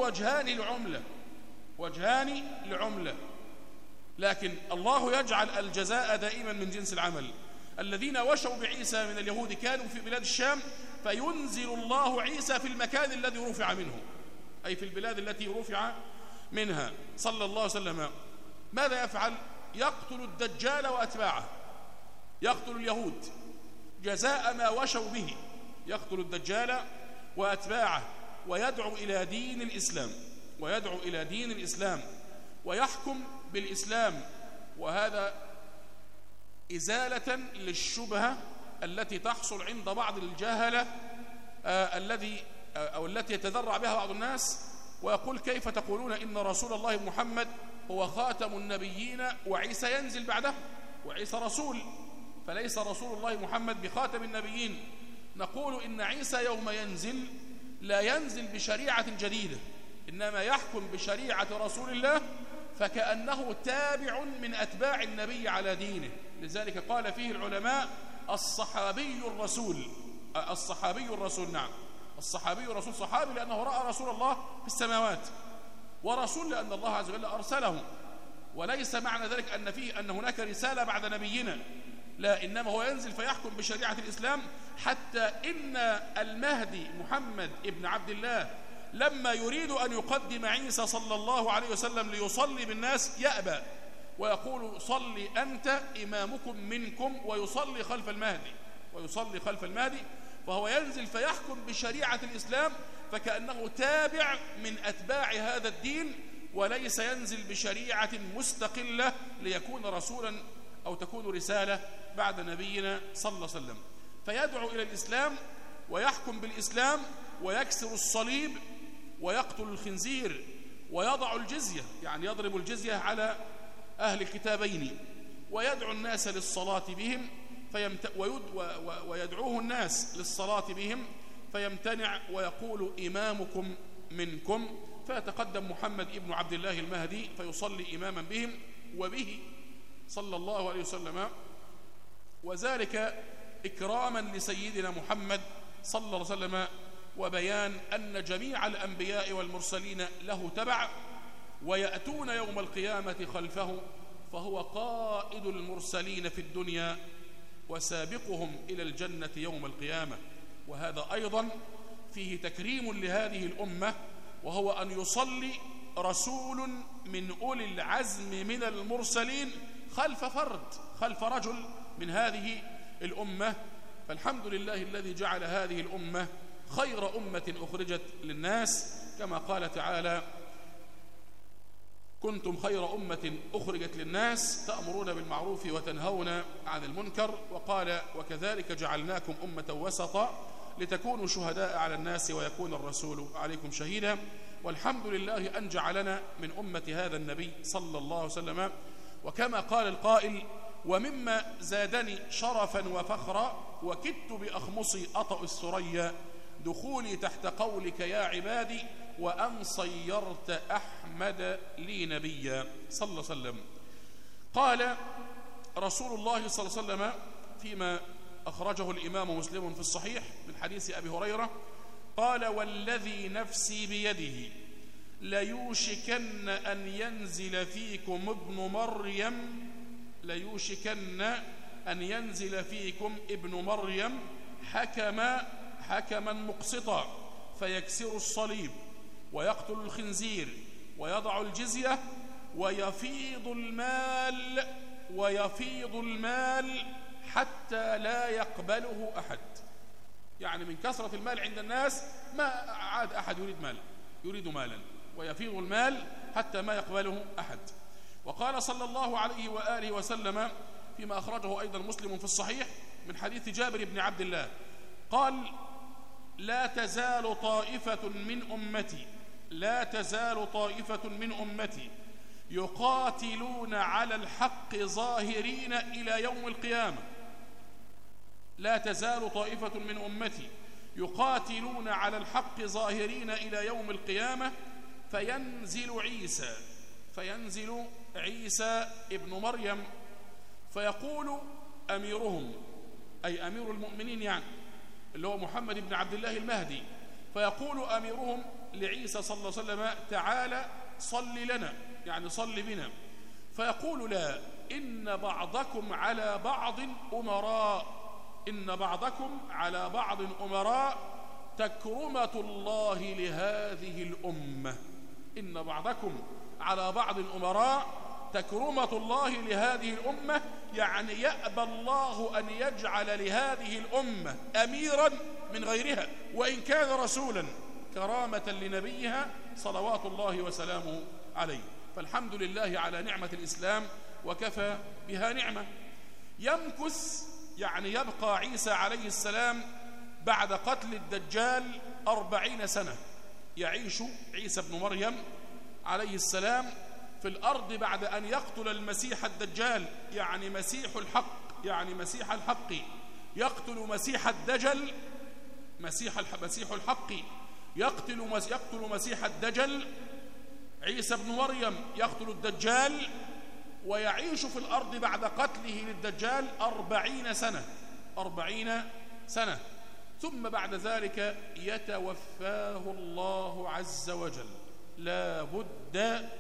وجهان لعملة، لكن الله يجعل الجزاء دائما من جنس العمل. الذين وشوا بعيسى من اليهود كانوا في بلاد الشام، فينزل الله عيسى في المكان الذي رفع منه، أي في البلاد التي رفع منها صلى الله عليه وسلم. ماذا يفعل؟ يقتل الدجال وأتباعه، يقتل اليهود جزاء ما وشوا به، يقتل الدجال وأتباعه، ويدعو إلى دين الإسلام، ويحكم بالإسلام. وهذا إزالة للشبهة التي تحصل عند بعض الجهلة التي يتذرع بها بعض الناس، ويقول: كيف تقولون إن رسول الله محمد هو خاتم النبيين وعيسى ينزل بعده، وعيسى رسول، فليس رسول الله محمد بخاتم النبيين. نقول إن عيسى يوم ينزل لا ينزل بشريعة جديدة، إنما يحكم بشريعة رسول الله، فكأنه تابع من أتباع النبي على دينه. لذلك قال فيه العلماء: الصحابي الرسول. نعم، الصحابي الرسول صحابي لأنه رأى رسول الله في السماوات، ورسول لأن الله عز وجل أرسله. وليس معنى ذلك أن هناك رسالة بعد نبينا، لا، إنما هو ينزل فيحكم بشريعة الإسلام، حتى إن المهدي محمد ابن عبد الله لما يريد أن يقدم عيسى صلى الله عليه وسلم ليصلي بالناس يأبى ويقول صلي أنت إمامكم منكم، ويصلي خلف المهدي فهو ينزل فيحكم بشريعة الإسلام، فكأنه تابع من أتباع هذا الدين، وليس ينزل بشريعة مستقلة ليكون رسولا أو تكون رسالة بعد نبينا صلى الله عليه وسلم. فيدعو إلى الإسلام ويحكم بالإسلام ويكسر الصليب ويقتل الخنزير ويضع الجزية، يعني يضرب الجزية على أهل الكتابين، ويدعو الناس للصلاة بهم ويدعوه الناس للصلاة بهم فيمتنع ويقول إمامكم منكم، فيتقدم محمد ابن عبد الله المهدي فيصلي إماما بهم وبه صلى الله عليه وسلم، وذلك إكراما لسيدنا محمد صلى الله عليه وسلم، وبيان أن جميع الأنبياء والمرسلين له تبع ويأتون يوم القيامة خلفه، فهو قائد المرسلين في الدنيا وسابقهم إلى الجنة يوم القيامة. وهذا أيضا فيه تكريم لهذه الأمة، وهو أن يصلي رسول من أولي العزم من المرسلين خلف رجل من هذه الأمة. فالحمد لله الذي جعل هذه الأمة خير أمة أخرجت للناس، كما قال تعالى كنتم خير أمة أخرجت للناس تأمرون بالمعروف وتنهون عن المنكر، وقال وكذلك جعلناكم أمة وسطا لتكونوا شهداء على الناس ويكون الرسول عليكم شهيدا. والحمد لله أن جعلنا من أمة هذا النبي صلى الله عليه وسلم. وكما قال القائل ومما زادني شرفا وفخرا وكدت بأخمصي أطأ الثريا دخولي تحت قولك يا عبادي وأن صيرت أحمد لي نبيا صلى الله عليه وسلم. قال رسول الله صلى الله عليه وسلم فيما أخرجه الإمام مسلم في الصحيح من حديث أبي هريرة قال والذي نفسي بيده ليوشكن أن ينزل فيكم ابن مريم حكما مقسطا فيكسر الصليب ويقتل الخنزير ويضع الجزية ويفيض المال حتى لا يقبله أحد. يعني من كثرة المال عند الناس ما عاد أحد يريد مالا، ويفيض المال حتى ما يقبله أحد. وقال صلى الله عليه وآله وسلم فيما أخرجه أيضا مسلم في الصحيح من حديث جابر بن عبد الله قال لا تزال طائفة من أمتي يقاتلون على الحق ظاهرين إلى يوم القيامة. لا تزال طائفة من أمتي يقاتلون على الحق ظاهرين إلى يوم القيامة فينزل عيسى ابن مريم فيقول أميرهم أي أمير المؤمنين يعني اللي هو محمد بن عبد الله المهدي، فيقول أميرهم لعيسى صلى الله عليه وسلم تعالى صل لنا يعني صل بنا، فيقول لا إن بعضكم على بعض أمراء تكرمة الله لهذه الأمة. إن بعضكم على بعض أمراء تكرمة الله لهذه الأمة، يعني يأبى الله أن يجعل لهذه الأمة أميرا من غيرها وإن كان رسولا كرامة لنبيها صلوات الله وسلامه عليه. فالحمد لله على نعمة الإسلام وكفى بها نعمة. يمكث يعني يبقى عيسى عليه السلام بعد قتل الدجال 40 سنة. يعيش عيسى بن مريم عليه السلام في الأرض بعد أن يقتل المسيح الدجال يعني مسيح الحق يقتل مسيح الدجل مسيح الحق يقتل مسيح الدجل. عيسى بن مريم يقتل الدجال ويعيش في الأرض بعد قتله للدجال 40 سنة ثم بعد ذلك يتوفاه الله عز وجل. لا بد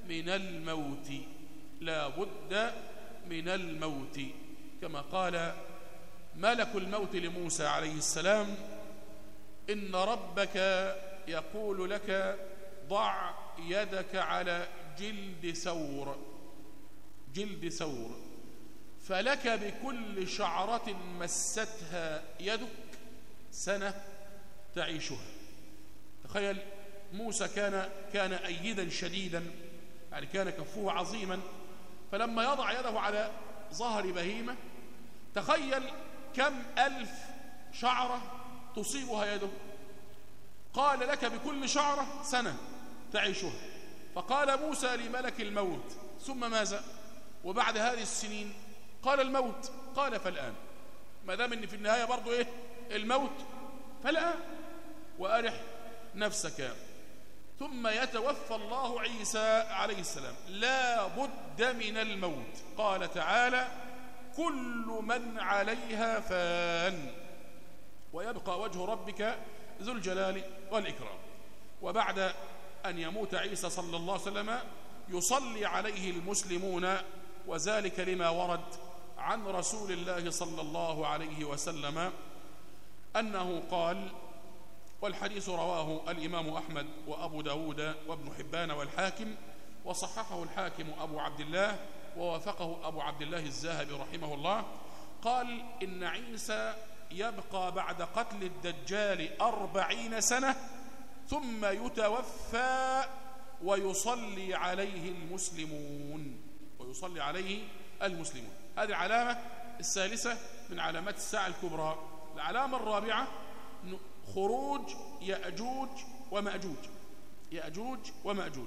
من الموت كما قال ملك الموت لموسى عليه السلام إن ربك يقول لك ضع يدك على جلد ثور، جلد ثور، فلك بكل شعرة مستها يدك سنة تعيشها. تخيل موسى كان أيدا شديدا، يعني كان كفوه عظيما، فلما يضع يده على ظهر بهيمة تخيل كم ألف شعرة تصيبها يده. قال لك بكل شعرة سنة تعيشها. فقال موسى لملك الموت ثم ماذا؟ وبعد هذه السنين قال الموت. قال فالآن، ما دام ان في النهاية برضو ايه الموت، فالآن وأرح نفسك. ثم يتوفى الله عيسى عليه السلام، لا بد من الموت. قال تعالى كل من عليها فان ويبقى وجه ربك ذو الجلال والإكرام. وبعد أن يموت عيسى صلى الله عليه وسلم يصلي عليه المسلمون، وذلك لما ورد عن رسول الله صلى الله عليه وسلم أنه قال، والحديث رواه الإمام أحمد وأبو داود وابن حبان والحاكم، وصححه الحاكم أبو عبد الله ووافقه أبو عبد الله الذهبي رحمه الله، قال إن عيسى يبقى بعد قتل الدجال 40 سنة ثم يتوفى ويصلي عليه المسلمون، ويصلي عليه المسلمون. هذه العلامة الثالثة من علامات الساعة الكبرى. العلامة الرابعة خروج يأجوج ومأجوج. يأجوج ومأجوج.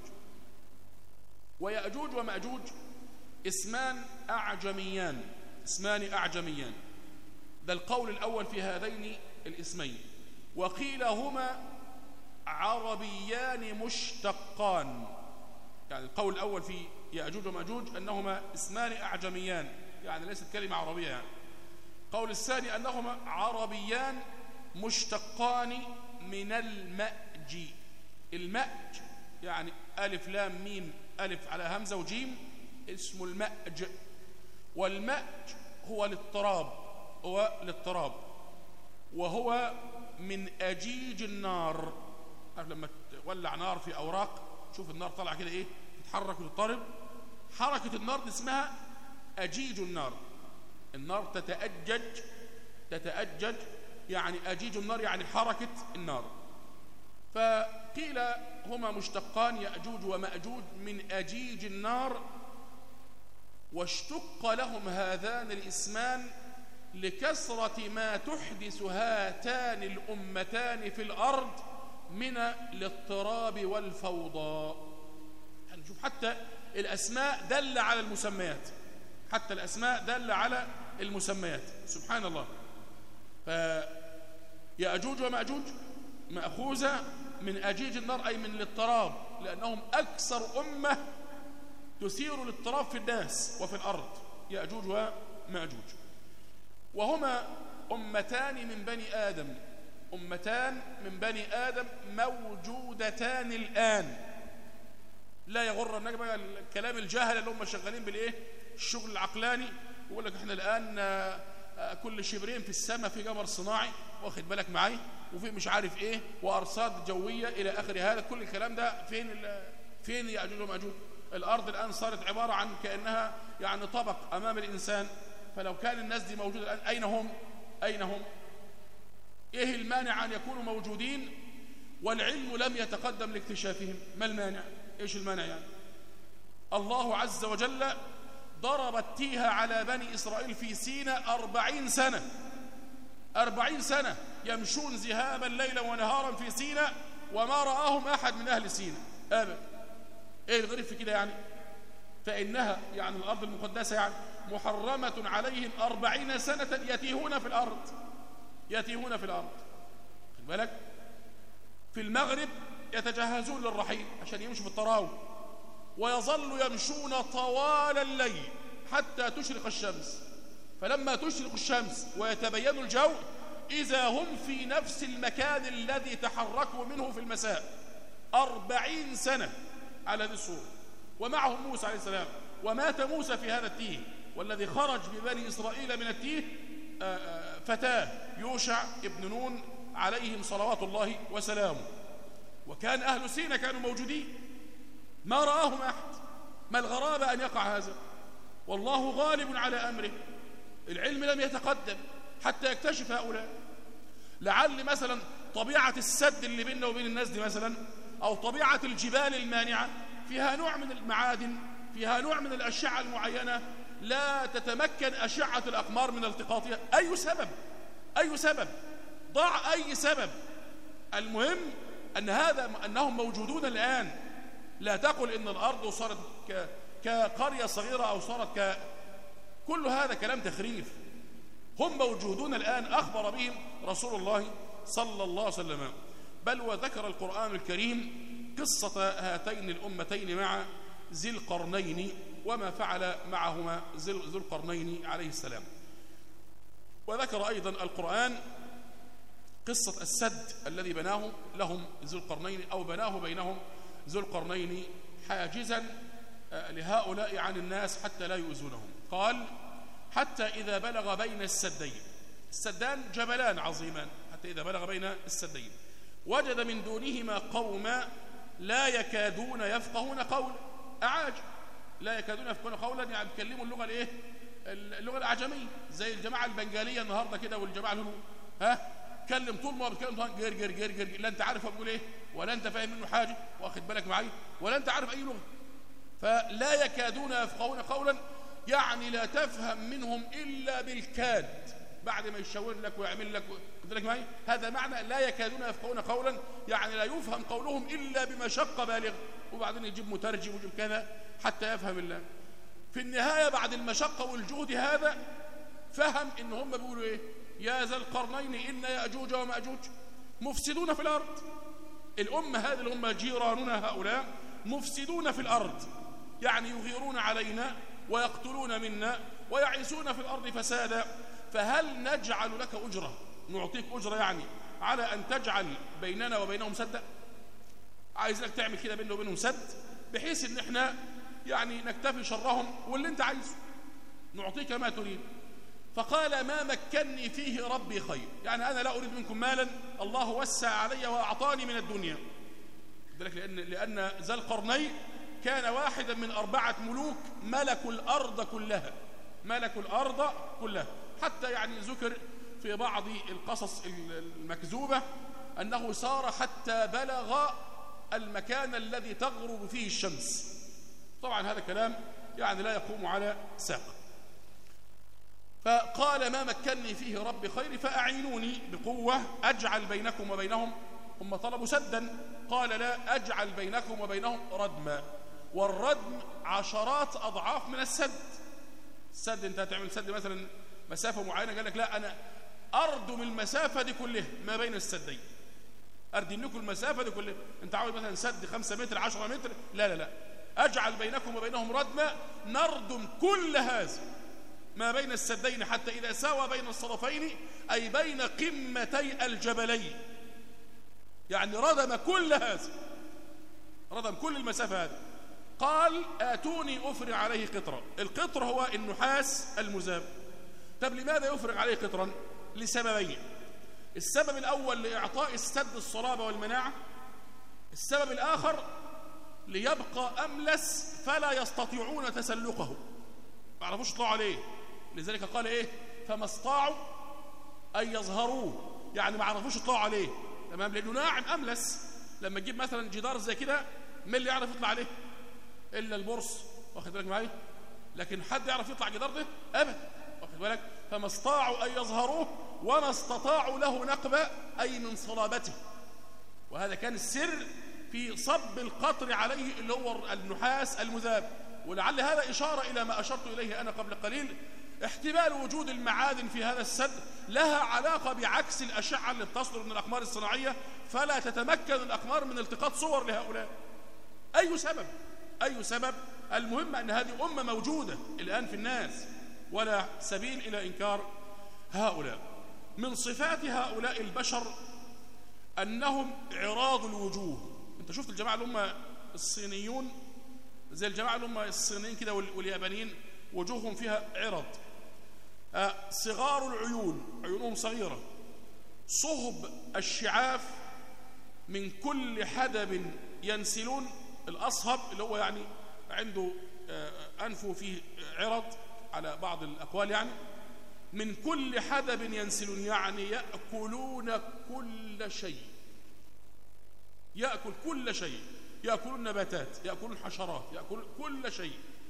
ويأجوج ومأجوج اسمان أعجميان، اسمان أعجميان، ده القول الأول في هذين الاسمين. وقيل هما عربيان مشتقان، يعني القول الأول في يأجوج ومأجوج أنهما اسمان أعجميان، يعني ليست كلمة عربية يعني. القول الثاني أنهما عربيان مشتقان من المأج. المأج يعني ألف لام ميم ألف على همزة وجيم، اسمه المأج. والمأج هو الاضطراب، هو الاضطراب، وهو من أجيج النار. عارف لما تولع نار في أوراق، شوف النار طالعة كده إيه، تتحرك وتضطرب، حركة النار دي اسمها أجيج النار. النار تتأجج يعني أجيج النار يعني حركة النار. فقيل هما مشتقان يأجوج ومأجوج من أجيج النار، واشتق لهم هذان الاسمان لكثرة ما تحدث هاتان الأمتان في الأرض من الاضطراب والفوضى. يعني شوف حتى الأسماء دل على المسميات، حتى الأسماء دل على المسميات، سبحان الله. فيأجوج ومأجوج مأخوذة من أجيج النار أي من الاضطراب، لأنهم أكثر أمة تثير الاضطراب في الناس وفي الأرض، يأجوج ومأجوج. وهما أمتان من بني آدم، أمتان من بني آدم موجودتان الآن. لا يغرنك بقى الكلام الجاهل اللي هم شغالين بالإيه؟ الشغل العقلاني، يقول لك احنا الآن كل شبرين في السماء في قمر صناعي، واخد بالك معي، وفي مش عارف ايه، وأرصاد جوية إلى آخر هذا. كل الكلام ده فين يأجوج ومأجوج؟ الأرض الآن صارت عبارة عن كأنها يعني طبق أمام الإنسان. فلو كان الناس دي موجودة الآن أين هم؟ أين هم؟ إيه المانع أن يكونوا موجودين والعلم لم يتقدم لاكتشافهم؟ ما المانع؟ إيش المانع يعني؟ الله عز وجل ضرب التيها على بني إسرائيل في سيناء 40 سنة، 40 سنة يمشون ذهابا ليلا ونهارا في سيناء وما رآهم أحد من أهل سيناء أبدا. إيه الغريب في كده يعني؟ فإنها يعني الأرض المقدسة يعني محرمة عليهم 40 سنة يتيهون في الأرض، يتيهون في الأرض. خد بالك، في المغرب يتجهزون للرحيل عشان يمشوا في الطراوة، ويظل يمشون طوال الليل حتى تشرق الشمس. فلما تشرق الشمس ويتبين الجو إذا هم في نفس المكان الذي تحركوا منه في المساء. 40 سنة على هذه الصورة. ومعهم موسى عليه السلام، ومات موسى في هذا التيه. والذي خرج ببني إسرائيل من التيه فتاه يوشع ابن نون عليهم صلوات الله وسلامه. وكان أهل سينا كانوا موجودين ما رآهم أحد. ما الغرابة أن يقع هذا؟ والله غالب على أمره. العلم لم يتقدم حتى يكتشف هؤلاء. لعل مثلا طبيعة السد اللي بيننا وبين الناس دي مثلا، أو طبيعة الجبال المانعة فيها نوع من المعادن، فيها نوع من الأشعة المعينة لا تتمكن أشعة الأقمار من التقاطها. أي سبب؟ أي سبب؟ ضع أي سبب. المهم أنهم موجودون الآن. لا تقل إن الأرض صارت كقرية صغيرة أو صارت كل هذا كلام تخريف. هم موجودون الآن، أخبر بهم رسول الله صلى الله عليه وسلم. بل وذكر القرآن الكريم قصة هاتين الأمتين مع ذي القرنين وما فعل معهما ذي القرنين عليه السلام. وذكر أيضا القرآن قصة السد الذي بناه لهم ذو القرنين، أو بناه بينهم ذو القرنين حاجزا لهؤلاء عن الناس حتى لا يؤذونهم. قال: حتى إذا بلغ بين السدين، السدان جبلان عظيمان، حتى إذا بلغ بين السدين وجد من دونهما قوما لا يكادون يفقهون قولا. أعاجم لا يكادون يفقهون قولا، يعني بيتكلموا اللغة الإيه؟ اللغة الأعجمية، زي الجماعة البنجالية النهاردة كده والجماعة الهنود. كلم طول ما بيتكلم جر جر جر جر، لا أنت عارف هو بيقول إيه، ولا أنت فاهم منه حاجة، واخد بالك معي، ولا أنت عارف أي لغة. فلا يكادون يفقهون قولا، يعني لا تفهم منهم إلا بالكاد، بعد ما يشاور لك ويعمل لك معي. هذا معنى لا يكادون يفقهون قولا، يعني لا يفهم قولهم إلا بمشقة بالغة، وبعدين يجيب مترجم ويجيب كذا حتى يفهم الله. في النهاية بعد المشقة والجهد هذا فهم إن هم بيقولوا إيه؟ يا ذا القرنين إن يأجوج ومأجوج مفسدون في الأرض. الأمة هذه اللي هم جيراننا هؤلاء مفسدون في الأرض، يعني يغيرون علينا ويقتلون منا ويعيثون في الأرض فسادا. فهل نجعل لك أجرة، نعطيك أجرة يعني على أن تجعل بيننا وبينهم سدا؟ عايزك تعمل كده بيننا وبينهم سد، بحيث ان احنا يعني نكتفي شرهم، واللي انت عايزه نعطيك ما تريد. فقال: ما مكنني فيه ربي خير، يعني أنا لا أريد منكم مالا، الله وسع علي وأعطاني من الدنيا. لأن ذا القرنين كان واحدا من 4 ملوك ملكوا الأرض كلها، ملكوا الأرض كلها. حتى يعني ذكر في بعض القصص المكذوبة أنه سار حتى بلغ المكان الذي تغرب فيه الشمس. طبعا هذا كلام يعني لا يقوم على ساق. فقال: ما مكنني فيه ربي خير فأعينوني بقوة أجعل بينكم وبينهم. هم طلبوا سدا، قال: لا، أجعل بينكم وبينهم ردما. والردم 10 أضعاف من السد. السد انت هتعمل سد مثلا مسافة معينة، قال لك: لا، أنا أردم المسافة دي كلها ما بين السدين، أردم لكم المسافة دي كلها. انت عاوز مثلا سد 5 متر 10 متر، لا لا لا، أجعل بينكم وبينهم ردما، نردم كل هذا ما بين السدين حتى إذا ساوى بين الصرفين، أي بين قمتي الجبلين، يعني ردم كل هذا، ردم كل المسافة هذه. قال: آتوني أفرغ عليه قطرا. القطر هو النحاس المذاب. طب لماذا يفرغ عليه قطرا؟ لسببين. السبب الأول لإعطاء السد الصلابة والمناعة، السبب الآخر ليبقى أملس فلا يستطيعون تسلقه، ما عرفوش يطلعوا عليه. لذلك قال إيه؟ فما استطاعوا أن يظهروه، يعني ما عرفوش يطلعوا عليه، تمام؟ لأنه ناعم أملس. لما تجيب مثلا جدار زي كده، من اللي يعرف يطلع عليه؟ إلا البرص، واخد بالك معايا؟ لكن حد يعرف يطلع جدار ده؟ أبدا، واخد بالك؟ فما استطاعوا أن يظهروه وما استطاعوا له نقبة، أي من صلابته. وهذا كان السر في صب القطر عليه اللي هو النحاس المذاب. ولعل هذا إشارة إلى ما أشرت إليه أنا قبل قليل، احتمال وجود المعادن في هذا السد لها علاقة بعكس الأشعة اللي بتصدر من الأقمار الصناعية، فلا تتمكن الأقمار من التقاط صور لهؤلاء. أي سبب؟ أي سبب؟ المهم أن هذه أمة موجودة الآن في الناس، ولا سبيل إلى إنكار هؤلاء. من صفات هؤلاء البشر أنهم عراض الوجوه. أنت شفت الجماعة اللي هم الصينيون، زي الجماعة اللي هم الصينيين كده واليابانيين، وجوههم فيها عرض. صغار العيون، عيونهم صغيرة. صهب الشعاف، من كل حدب ينسلون. الأصهب اللي هو يعني عنده أنفه فيه عرض على بعض الأقوال، يعني من كل حدب ينسلون يعني يأكلون كل شيء، يأكل كل شيء، يأكلون نباتات، يأكلون حشرات، يأكلون كل شيء.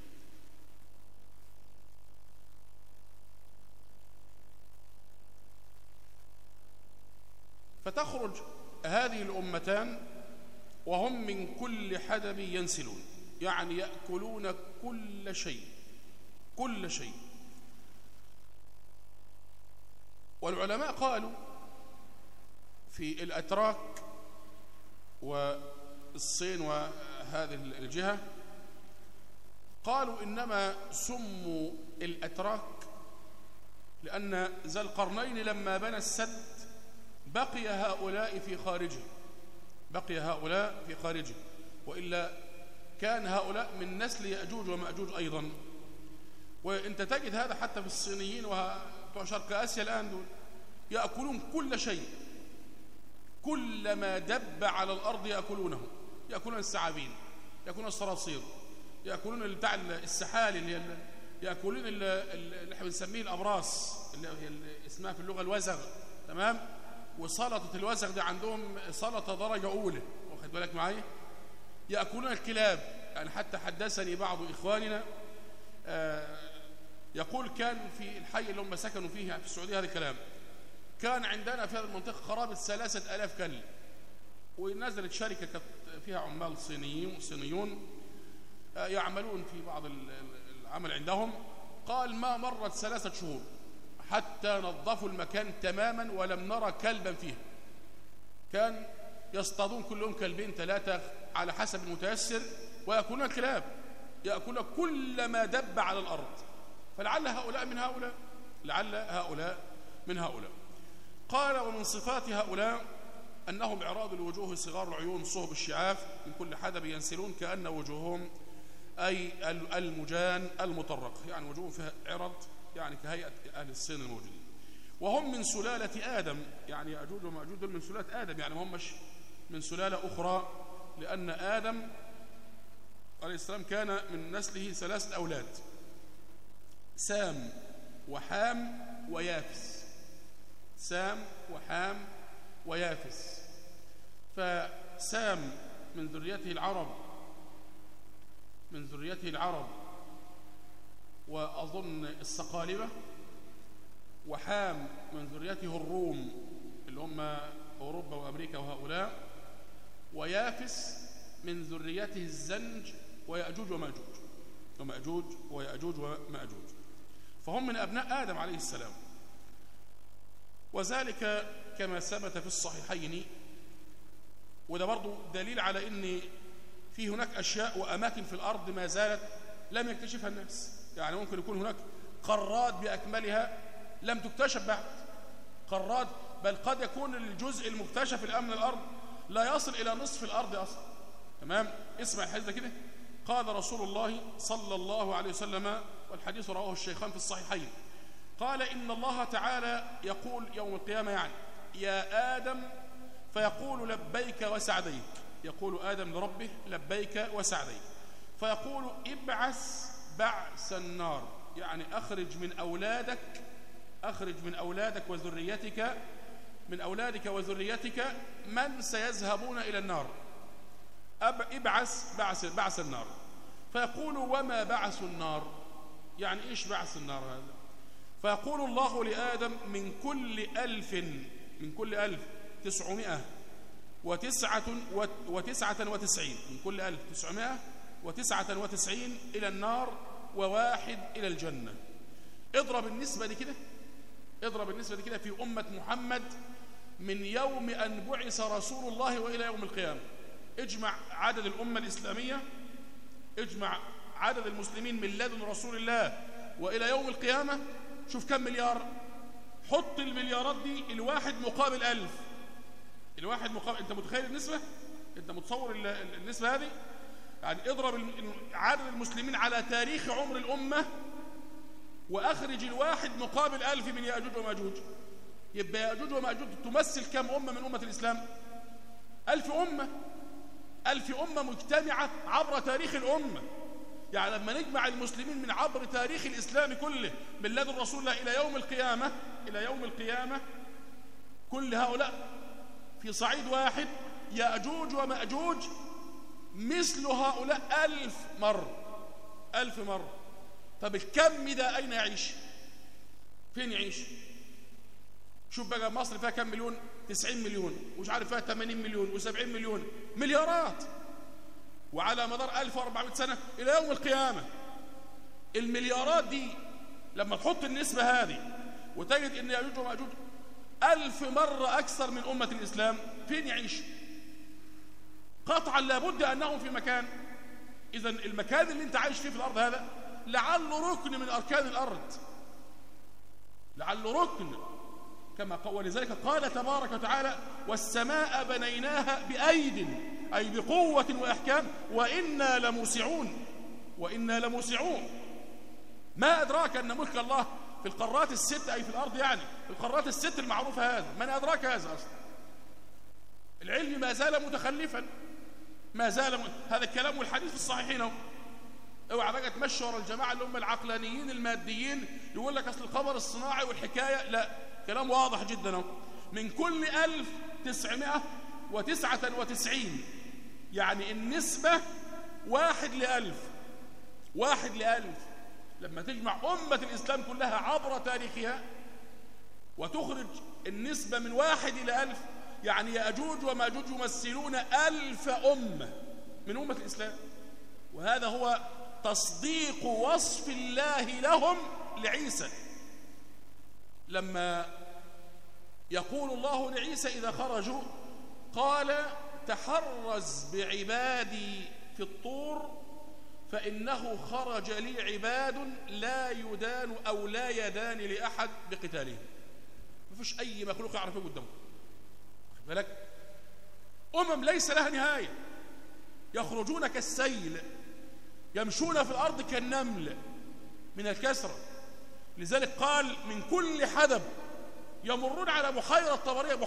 فتخرج هذه الأمتان وهم من كل حدب ينسلون، يعني يأكلون كل شيء، كل شيء. والعلماء قالوا في الأتراك والصين وهذه الجهة، قالوا إنما سموا الأتراك لأن ذا القرنين لما بنى السد بقي هؤلاء في خارجه، بقي هؤلاء في خارجه، وإلا كان هؤلاء من نسل يأجوج ومأجوج أيضا. وانت تجد هذا حتى في الصينيين وبتوع شرق آسيا الآن، دول يأكلون كل شيء، كل ما دب على الأرض يأكلونه، يأكلون الثعابين، يأكلون الصراصير، يأكلون بتاع السحالي اللي يأكلون اللي احنا بنسميه الأبراس، اللي اسمها في اللغة الوزغ، تمام؟ وسلطة الوزغ دي عندهم سلطة درجة أولى، واخد بالك معايا؟ يأكلون الكلاب. يعني حتى حدثني بعض إخواننا يقول كان في الحي اللي هم سكنوا فيه في السعودية هذا الكلام، كان عندنا في هذه المنطقة قرابة 3000 كلب، ونزلت شركة كانت فيها عمال صينيون يعملون في بعض العمل عندهم، قال ما مرت 3 شهور حتى نظفوا المكان تماما ولم نرى كلبا فيه. كان يصطادون كل يوم 2 3 على حسب المتيسر، ويأكلون الكلاب، يأكلون كل ما دب على الأرض. فلعل هؤلاء من هؤلاء، لعل هؤلاء من هؤلاء. قال ومن صفات هؤلاء أنهم إعراض الوجوه، صغار العيون، صهب الشعاف، من كل حدب ينسلون كأن وجوههم أي المجان المطرق، يعني وجوههم فيها عرض، يعني كهيئة أهل الصين الموجودين. وهم من سلالة آدم، يعني يأجوج ومأجوج من سلالة آدم، يعني هم مش من سلالة أخرى، لأن آدم عليه السلام كان من نسله 3 أولاد، سام وحام ويافس، سام وحام ويافس. فسام من ذريته العرب وأظن الصقالبة، وحام من ذريته الروم اللي هم أوروبا وأمريكا وهؤلاء، ويافس من ذريته الزنج ويأجوج ومأجوج. فهم من أبناء آدم عليه السلام. وذلك كما ثبت في الصحيحين، وده برضو دليل على أن في هناك أشياء وأماكن في الأرض ما زالت لم يكتشفها الناس. يعني ممكن يكون هناك قارات بأكملها لم تكتشف بعد، قارات، بل قد يكون الجزء المكتشف الآن من الأرض لا يصل إلى نصف الأرض أصلا، تمام؟ اسمع الحديث ده كده. قال رسول الله صلى الله عليه وسلم، والحديث رواه الشيخان في الصحيحين، قال إن الله تعالى يقول يوم القيامة، يعني يا آدم، فيقول لبيك وسعديك، يقول آدم لربه لبيك وسعديك، فيقول ابعث بعث النار، يعني أخرج من أولادك وذريتك، من أولادك وذريتك من سيذهبون إلى النار، ابعث بعث النار. فيقول وما بعث النار؟ يعني إيش بعث النار هذا؟ فيقول الله لآدم من كل 1999، من كل 1999 إلى النار و1 إلى الجنة. اضرب النسبة دي كده في أمة محمد من يوم أن بعث رسول الله وإلى يوم القيامة. اجمع عدد الأمة الإسلامية، اجمع عدد المسلمين من لدن رسول الله وإلى يوم القيامة، شوف كم مليار. حط المليارات دي الواحد مقابل 1000، الواحد مقابل، انت متخيل النسبة؟ انت متصور النسبة هذه؟ يعني اضرب عدد المسلمين على تاريخ عمر الأمة وأخرج الواحد مقابل 1000 من يأجوج ومأجوج. يبقى يأجوج ومأجوج تمثل كم أمة من أمة الإسلام؟ 1000 أمة مجتمعة عبر تاريخ الأمة. يعني لما نجمع المسلمين من عبر تاريخ الإسلام كله من لدن رسول الله إلى يوم القيامة كل هؤلاء في صعيد واحد، يأجوج ومأجوج مثل هؤلاء 1000 مرة. طب الكم ده أين يعيش؟ فين يعيش؟ شوف بقى مصر فيها كم مليون؟ 90 مليون، ومش عارف فيها 80 مليون و70 مليون، مليارات. وعلى مدار 1400 سنة إلى يوم القيامة المليارات دي لما تحط النسبة هذه وتجد إن يأجوج ومأجوج 1000 مرة أكثر من أمة الإسلام، فين يعيش؟ قطعا لابد أنهم في مكان. إذن المكان اللي أنت عايش فيه في الأرض هذا لعله ركن من أركان الأرض، لعله ركن كما قال. ولذلك قال تبارك وتعالى: والسماء بنيناها بأيد، أي بقوة وإحكام، وإنا لموسعون. ما أدراك أن ملك الله في القارات الست، أي في الأرض، يعني في القارات الست المعروفة هذا، من أدراك هذا أصلا؟ العلم ما زال متخلفا، هذا الكلام والحديث في الصحيحين اهو. اوعى بقى تمشي ورا الجماعه اللي هم العقلانيين الماديين يقول لك اصل القمر الصناعي والحكايه، لا، كلام واضح جدا اهو. من كل 1999 يعني النسبه 1 ل1000. لما تجمع أمة الإسلام كلها عبر تاريخها وتخرج النسبة من 1 إلى 1000، يعني يأجوج ومأجوج يمثلون 1000 أمة من أمة الإسلام. وهذا هو تصديق وصف الله لهم لعيسى، لما يقول الله لعيسى إذا خرجوا قال: تحرز بعبادي في الطور فإنه خرج لي عباد لا يدان أو لا يدان لأحد بقتالهم. ما فيش أي مخلوق يعرف قدامه. بالك ليس لها نهاية، يخرجون كالسيل، يمشون في الأرض كالنمل من الكسرة. لذلك قال: من كل حدب يمرون على بحيرة طبرية.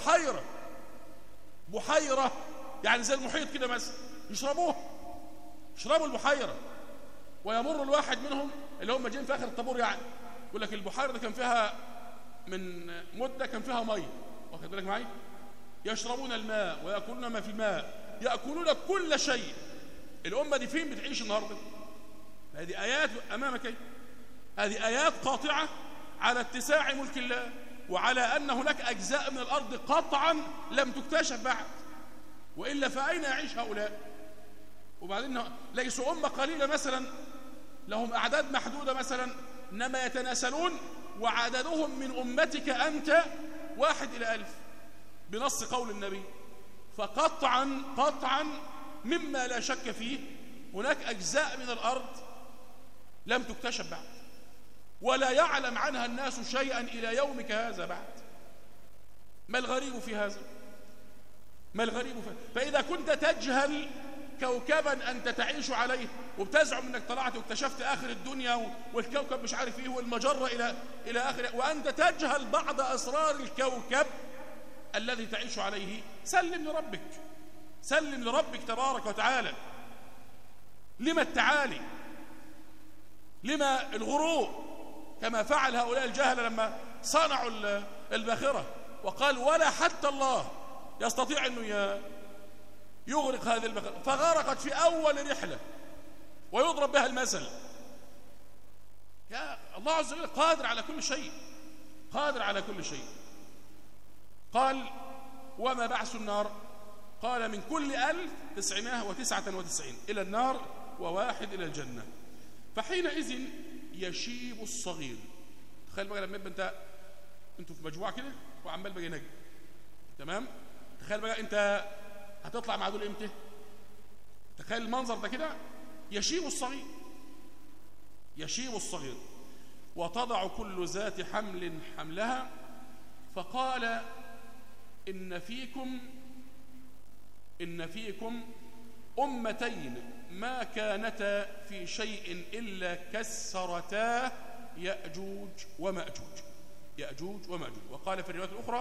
بحيرة يعني زي المحيط كده مثلا، يشربوا البحيرة. ويمر الواحد منهم اللي هم جايين في آخر الطابور، يعني يقول لك البحيرة ده كان فيها من مدة كان فيها مية، واخد بالك معي؟ يشربون الماء ويأكلون ما في الماء، يأكلون كل شيء. الأمة دي فين بتعيش النهاردة؟ هذه آيات أمامك، هذه آيات قاطعة على اتساع ملك الله، وعلى أن هناك أجزاء من الأرض قطعا لم تكتشف بعد، وإلا فأين يعيش هؤلاء؟ وبعدين ليسوا أمة قليلة مثلا لهم أعداد محدودة مثلا، إنما يتناسلون، وعددهم من أمتك أنت 1 إلى 1000 بنص قول النبي. فقطعا مما لا شك فيه هناك أجزاء من الأرض لم تكتشف بعد، ولا يعلم عنها الناس شيئا إلى يومك هذا بعد. ما الغريب في هذا؟ فإذا كنت تجهل كوكبا أنت تعيش عليه وبتزعم أنك طلعت واكتشفت آخر الدنيا والكوكب مش عارف إيه والمجرة إلى آخره، وأنت تجهل بعض أسرار الكوكب الذي تعيش عليه، سلم لربك تبارك وتعالى. لما التعالي؟ لما الغرور كما فعل هؤلاء الجهلة لما صنعوا الباخرة؟ وقال: ولا حتى الله يستطيع أنه يغرق هذه الباخرة، فغرقت في أول رحلة ويضرب بها المثل. يا الله عز وجل قادر على كل شيء. قال: وما بعث النار؟ قال: من كل 1999 إلى النار و1 إلى الجنة. فحينئذ يشيب الصغير. تخيل بقى لما يبقى انتوا في مجموعة كده وعمال بقى ينجم، تمام؟ تخيل بقى انت هتطلع مع دول امتى؟ تخيل المنظر ده كده. يشيب الصغير وتضع كل ذات حمل حملها. فقال: إن فيكم أمتين ما كانتا في شيء إلا كسرتا يأجوج ومأجوج. وقال في الرواية الأخرى: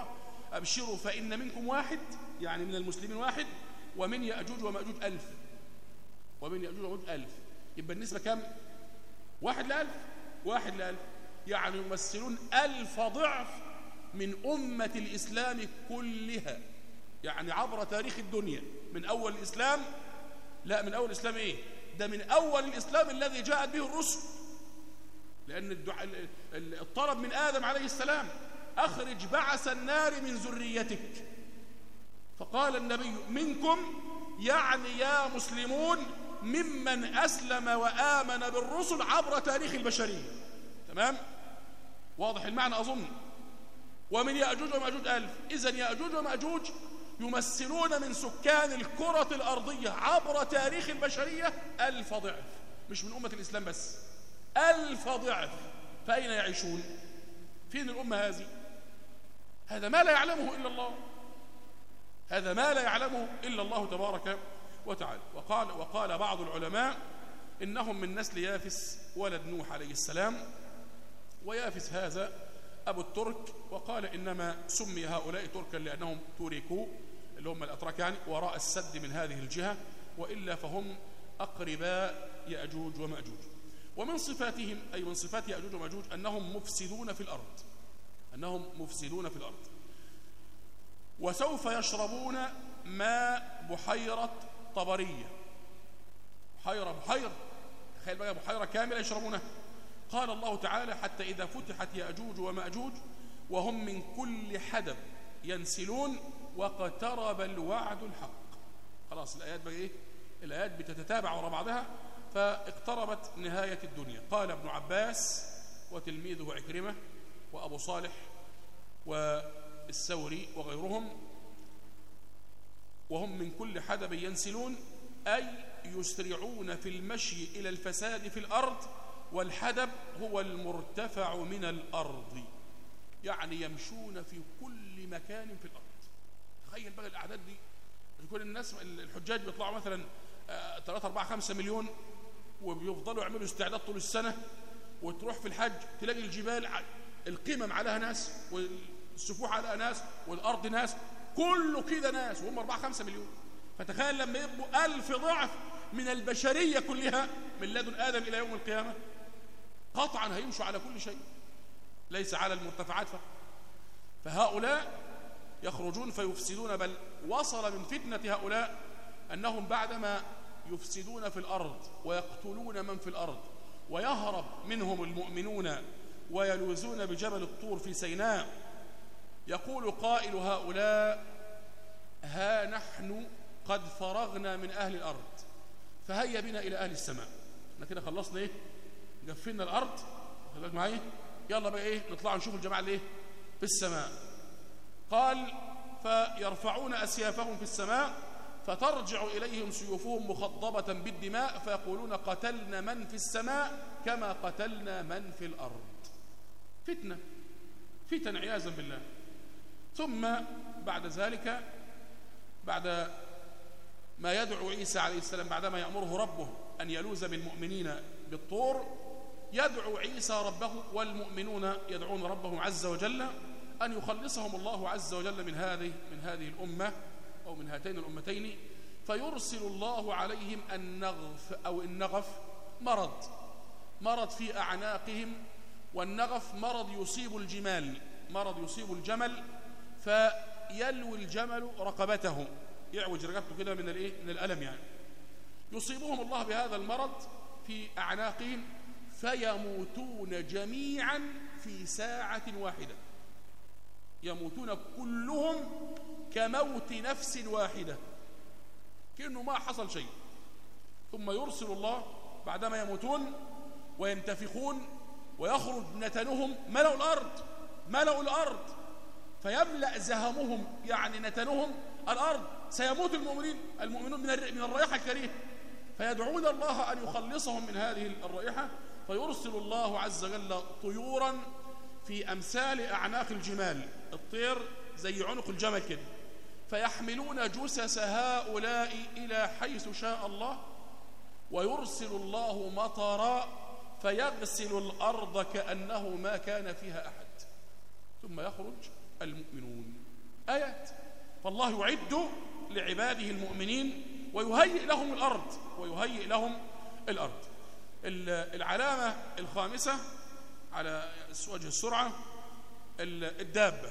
أبشروا فإن منكم واحد، يعني من المسلمين واحد، ومن يأجوج ومأجوج 1000، ومن يأجوج ومأجوج 1000. يبقى النسبة كم؟ 1 ل1000، 1 ل1000، يعني يمثلون 1000 ضعف من أمة الإسلام كلها، يعني عبر تاريخ الدنيا من أول الإسلام. لا، من أول الإسلام إيه؟ ده من أول الإسلام الذي جاءت به الرسل، لأن الطلب من آدم عليه السلام: أخرج بعث النار من ذريتك. فقال النبي: منكم، يعني يا مسلمون، ممن أسلم وآمن بالرسل عبر تاريخ البشرية. تمام؟ واضح المعنى أظن. ومن يأجوج ومأجوج 1000. إذن يأجوج ومأجوج يمثلون من سكان الكرة الأرضية عبر تاريخ البشرية 1000 ضعف، مش من أمة الإسلام بس، 1000 ضعف. فأين يعيشون؟ فين الأمة هذه؟ هذا ما لا يعلمه إلا الله، هذا ما لا يعلمه إلا الله تبارك وتعالى. وقال بعض العلماء إنهم من نسل يافس ولد نوح عليه السلام، ويافس هذا أبو الترك. وقال إنما سمي هؤلاء تركا لأنهم تركوا، اللي هم الأتراك يعني، وراء السد من هذه الجهة، وإلا فهم أقرباء يأجوج ومأجوج. ومن صفاتهم، أي من صفات يأجوج ومأجوج، أنهم مفسدون في الأرض، أنهم مفسدون في الأرض. وسوف يشربون ماء بحيرة طبرية. بحيرة تخيل بقى، بحيرة كاملة يشربونها. قال الله تعالى: حتى إذا فتحت يأجوج ومأجوج وهم من كل حدب ينسلون واقترب الوعد الحق. خلاص الآيات بقى إيه؟ الآيات بتتتابع وراء بعضها، فاقتربت نهاية الدنيا. قال ابن عباس وتلميذه عكرمة وأبو صالح والثوري وغيرهم: وهم من كل حدب ينسلون، أي يسرعون في المشي إلى الفساد في الأرض، والحدب هو المرتفع من الأرض، يعني يمشون في كل مكان في الأرض. تخيل بقى الأعداد دي، كل الناس الحجاج بيطلعوا مثلا 3 4 5 مليون، وبيفضلوا يعملوا استعداد طول السنة، وتروح في الحج تلاقي الجبال القمم عليها ناس، والسفوح عليها ناس، والأرض ناس، كله كده ناس، وهم 4 5 مليون. فتخيل لما يبقوا 1000 ضعف من البشرية كلها من لدن آدم إلى يوم القيامة، قطعا هيمشوا على كل شيء، ليس على المرتفعات فقط. فهؤلاء يخرجون فيفسدون، بل وصل من فتنة هؤلاء أنهم بعدما يفسدون في الأرض ويقتلون من في الأرض ويهرب منهم المؤمنون ويلوذون بجبل الطور في سيناء، يقول قائل هؤلاء: ها نحن قد فرغنا من أهل الأرض فهيا بنا إلى أهل السماء. احنا كده خلصنا إيه؟ قفلنا الأرض، خليك معايا، يلا بقى إيه؟ نطلع نشوف الجماعة اللي إيه؟ في السماء. قال: فيرفعون أسيافهم في السماء فترجع إليهم سيوفهم مخضبة بالدماء، فيقولون: قتلنا من في السماء كما قتلنا من في الأرض. فتن عياذا بالله. ثم بعد ذلك، بعد ما يدعو عيسى عليه السلام، بعدما يأمره ربه أن يلوذ بالمؤمنين بالطور، يدعو عيسى ربه والمؤمنون يدعون ربهم عز وجل أن يخلصهم الله عز وجل من هذه الأمة أو من هاتين الأمتين، فيرسل الله عليهم النغف أو النغف، مرض في أعناقهم. والنغف مرض يصيب الجمال، مرض يصيب الجمل، فيلوي الجمل رقبته، يعوج رقبته كده من الألم يعني. يصيبهم الله بهذا المرض في أعناقهم فيموتون جميعا في ساعة واحدة، يموتون كلهم كموت نفس واحدة، كأنه ما حصل شيء. ثم يرسل الله بعدما يموتون وينتفخون ويخرج نتنهم، ملأوا الأرض فيملأ زهمهم، يعني نتنهم الأرض، سيموت المؤمنون من الرائحة الكريهة، فيدعون الله أن يخلصهم من هذه الرائحة، فيرسل الله عز وجل طيورا في أمثال أعناق الجمال، الطير زي عنق الجمل كده، فيحملون جثث هؤلاء إلى حيث شاء الله، ويرسل الله مطرا فيغسل الأرض كأنه ما كان فيها أحد، ثم يخرج المؤمنون. آيات. فالله يعد لعباده المؤمنين ويهيئ لهم الأرض. العلامة الخامسة على وجه السرعة الدابة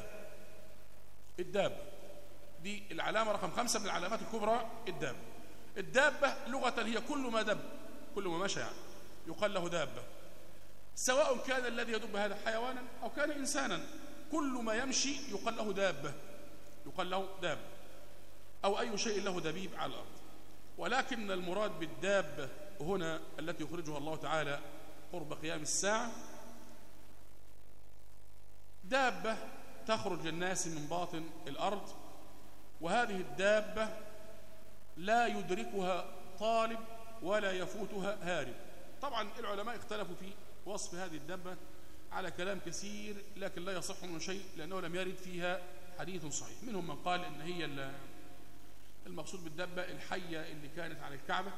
دي العلامة رقم 5 من العلامات الكبرى. الدابة لغة هي كل ما دب، كل ما مشى يعني يقال له دابة، سواء كان الذي يدب هذا حيوانا أو كان إنسانا، كل ما يمشي يقال له دابة أو أي شيء له دبيب على الأرض. ولكن المراد بالدابة هنا التي يخرجها الله تعالى قرب قيام الساعة دابة تخرج للناس من باطن الأرض، وهذه الدابة لا يدركها طالب ولا يفوتها هارب. طبعا العلماء اختلفوا في وصف هذه الدابة على كلام كثير، لكن لا يصح منه شيء لأنه لم يرد فيها حديث صحيح. منهم من قال إن هي المقصود بالدابة الحية اللي كانت على الكعبة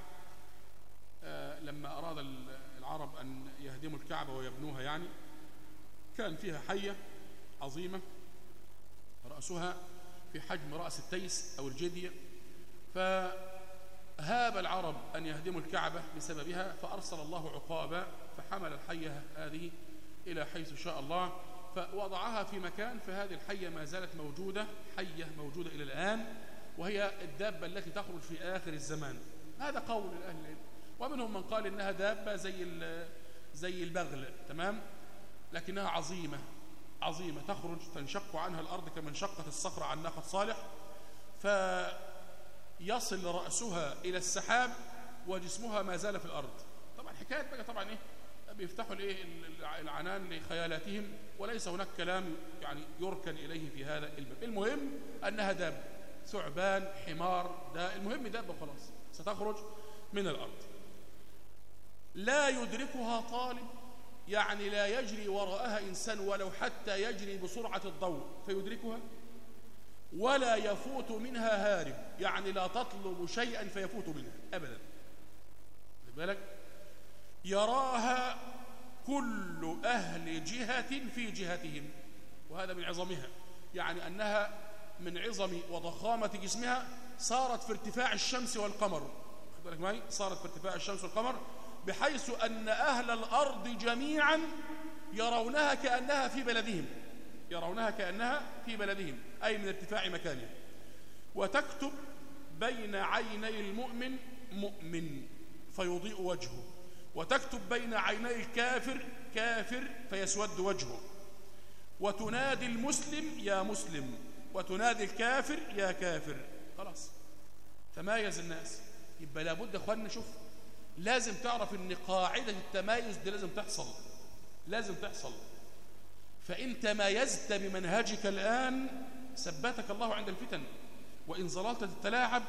لما أراد العرب أن يهدموا الكعبة ويبنوها، يعني كان فيها حية عظيمة رأسها في حجم رأس التيس أو الجدية، فهاب العرب أن يهدموا الكعبة بسببها، فأرسل الله عقابا فحمل الحية هذه إلى حيث شاء الله فوضعها في مكان، فهذه الحية ما زالت موجودة، حية موجودة إلى الآن، وهي الدابة التي تخرج في آخر الزمان. هذا قول الأهل العلم. ومنهم من قال إنها دابة زي البغل، تمام، لكنها عظيمة تخرج تنشق عنها الأرض كما انشقت الصخرة عن ناقة صالح، فيصل رأسها إلى السحاب وجسمها ما زال في الأرض. طبعا حكاية بقى طبعا بيفتحوا العنان لخيالاتهم، وليس هناك كلام يعني يركن إليه في هذا الباب. المهم أنها دابة، ثعبان، حمار، المهم دابة خلاص ستخرج من الأرض. لا يدركها طالب، يعني لا يجري وراءها إنسان ولو حتى يجري بسرعة الضوء فيدركها، ولا يفوت منها هارب، يعني لا تطلب شيئا فيفوت منها أبدا. بالك يراها كل أهل جهة في جهتهم، وهذا من عظمها، يعني أنها من عظم وضخامة جسمها صارت في ارتفاع الشمس والقمر، خد بالك معي، صارت في ارتفاع الشمس والقمر، بحيث أن أهل الأرض جميعا يرونها كأنها في بلدهم، أي من ارتفاع مكانها. وتكتب بين عيني المؤمن مؤمن فيضيء وجهه، وتكتب بين عيني الكافر كافر فيسود وجهه، وتنادي المسلم يا مسلم، وتنادي الكافر يا كافر. خلاص تمايز الناس. يبقى لابد يا اخواننا، شوف، لازم تعرف ان قاعدة التمايز دي لازم تحصل. فإن تمايزت بمنهجك الآن ثبتك الله عند الفتن، وإن ظللت تتلاعب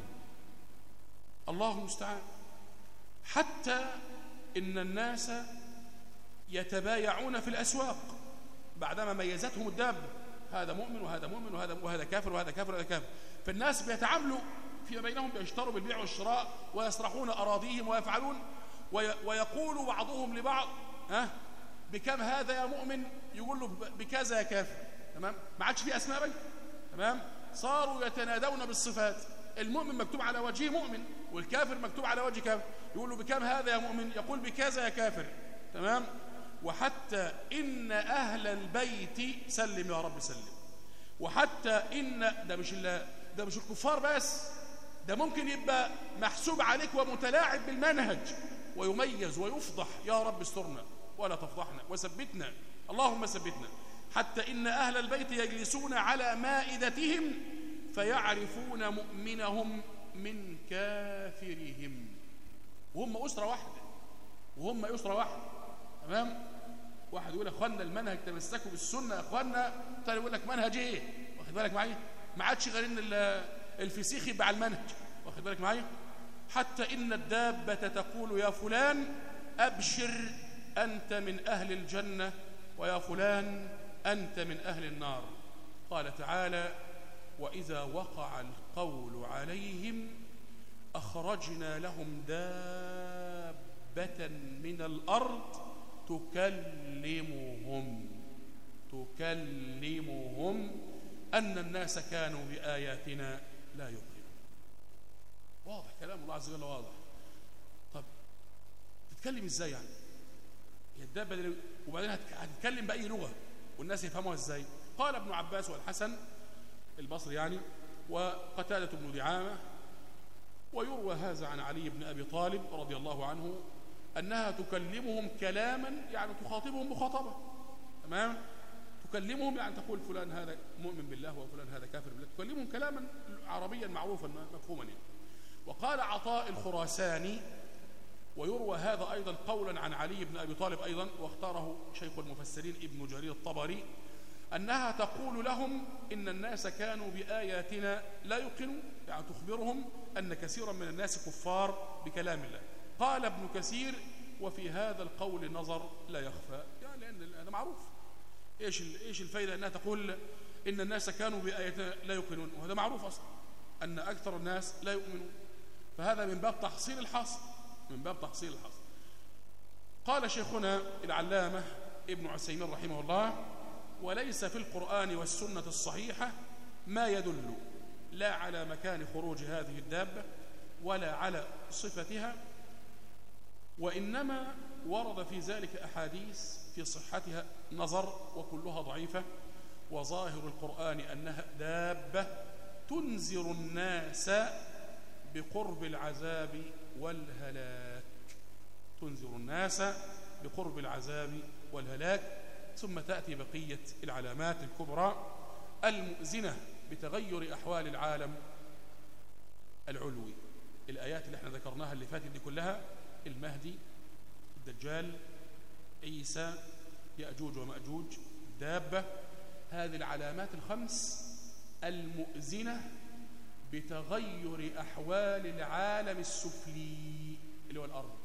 الله المستعان. حتى إن الناس يتبايعون في الأسواق بعدما ميزتهم الدابة، هذا مؤمن وهذا مؤمن وهذا كافر وهذا كافر وهذا كافر، فالناس بيتعاملوا فيما بينهم، بيشتروا بالبيع والشراء ويسرحون أراضيهم ويفعلون، ويقول بعضهم لبعض بكم هذا يا مؤمن، يقول له بكذا يا كافر، تمام، ما عادش في أسماء بقى، تمام، صاروا يتنادون بالصفات. المؤمن مكتوب على وجهه مؤمن، والكافر مكتوب على وجه كافر، يقول له بكم هذا يا مؤمن، يقول بكذا يا كافر، تمام. وحتى إن أهل البيت سلم يا رب سلم، وحتى إن ده مش الكفار بس، ده ممكن يبقى محسوب عليك ومتلاعب بالمنهج ويميز ويفضح. يا رب استرنا ولا تفضحنا وثبتنا، اللهم ثبتنا. حتى إن أهل البيت يجلسون على مائدتهم فيعرفون مؤمنهم من كافرهم، وهم أسرة واحدة، تمام. واحد يقول يا اخوانا المنهج تمسكوا بالسنة يا اخوانا، تاني يقول لك منهج ايه، واخد بالك معايا، ما عادش غير ان الفسيخ يبقى على المنهج، واخد بالك معايا. حتى إن الدابة تقول يا فلان أبشر أنت من أهل الجنة، ويا فلان أنت من أهل النار. قال تعالى وإذا وقع القول عليهم أخرجنا لهم دابة من الأرض تكلمهم أن الناس كانوا بآياتنا لا يوقنون. واضح كلام الله عز وجل، واضح. طب تتكلم ازاي يعني؟ هي الدابة وبعدين هتتكلم بأي لغة والناس يفهموها ازاي؟ قال ابن عباس والحسن البصري يعني وقتادة بن دعامة، ويروى هذا عن علي بن أبي طالب رضي الله عنه أنها تكلمهم كلاما يعني تخاطبهم مخاطبة، تمام؟ تكلمهم يعني تقول فلان هذا مؤمن بالله وفلان هذا كافر بالله، تكلمهم كلاما عربيا معروفا مفهوما يعني. وقال عطاء الخراساني، ويروى هذا أيضا قولا عن علي بن أبي طالب أيضا، واختاره شيخ المفسرين ابن جرير الطبري، أنها تقول لهم إن الناس كانوا بآياتنا لا يوقنون، يعني تخبرهم أن كثيرا من الناس كفار بكلام الله. قال ابن كثير وفي هذا القول نظر لا يخفى، يعني لأن هذا معروف. إيش الفائدة أنها تقول إن الناس كانوا بآياتنا لا يوقنون، وهذا معروف أصلا أن أكثر الناس لا يؤمنون، فهذا من باب تحصيل الحاصل، من باب تحصيل الحاصل. قال شيخنا العلامة ابن عثيمين رحمه الله: وليس في القرآن والسنة الصحيحة ما يدل لا على مكان خروج هذه الدابة ولا على صفتها، وإنما ورد في ذلك أحاديث في صحتها نظر وكلها ضعيفة، وظاهر القرآن أنها دابة تنذر الناس بقرب العذاب والهلاك، تنذر الناس بقرب العذاب والهلاك. ثم تأتي بقية العلامات الكبرى المؤذنة بتغير أحوال العالم العلوي. الآيات اللي احنا ذكرناها اللي فاتت دي كلها: المهدي، الدجال، عيسى، يأجوج ومأجوج، الدابة. هذه العلامات الخمس المؤذنة بتغير أحوال العالم السفلي اللي هو الأرض.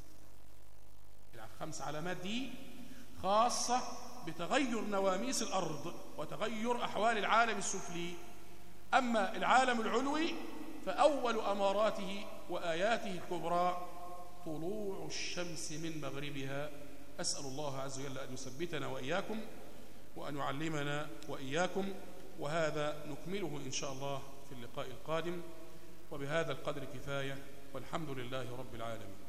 الخمس علامات دي خاصة بتغير نواميس الأرض وتغير أحوال العالم السفلي. أما العالم العلوي فأول أماراته وآياته الكبرى طلوع الشمس من مغربها. أسأل الله عز وجل أن يثبتنا وإياكم وأن يعلمنا وإياكم، وهذا نكمله إن شاء الله في اللقاء القادم. وبهذا القدر كفاية، والحمد لله رب العالمين.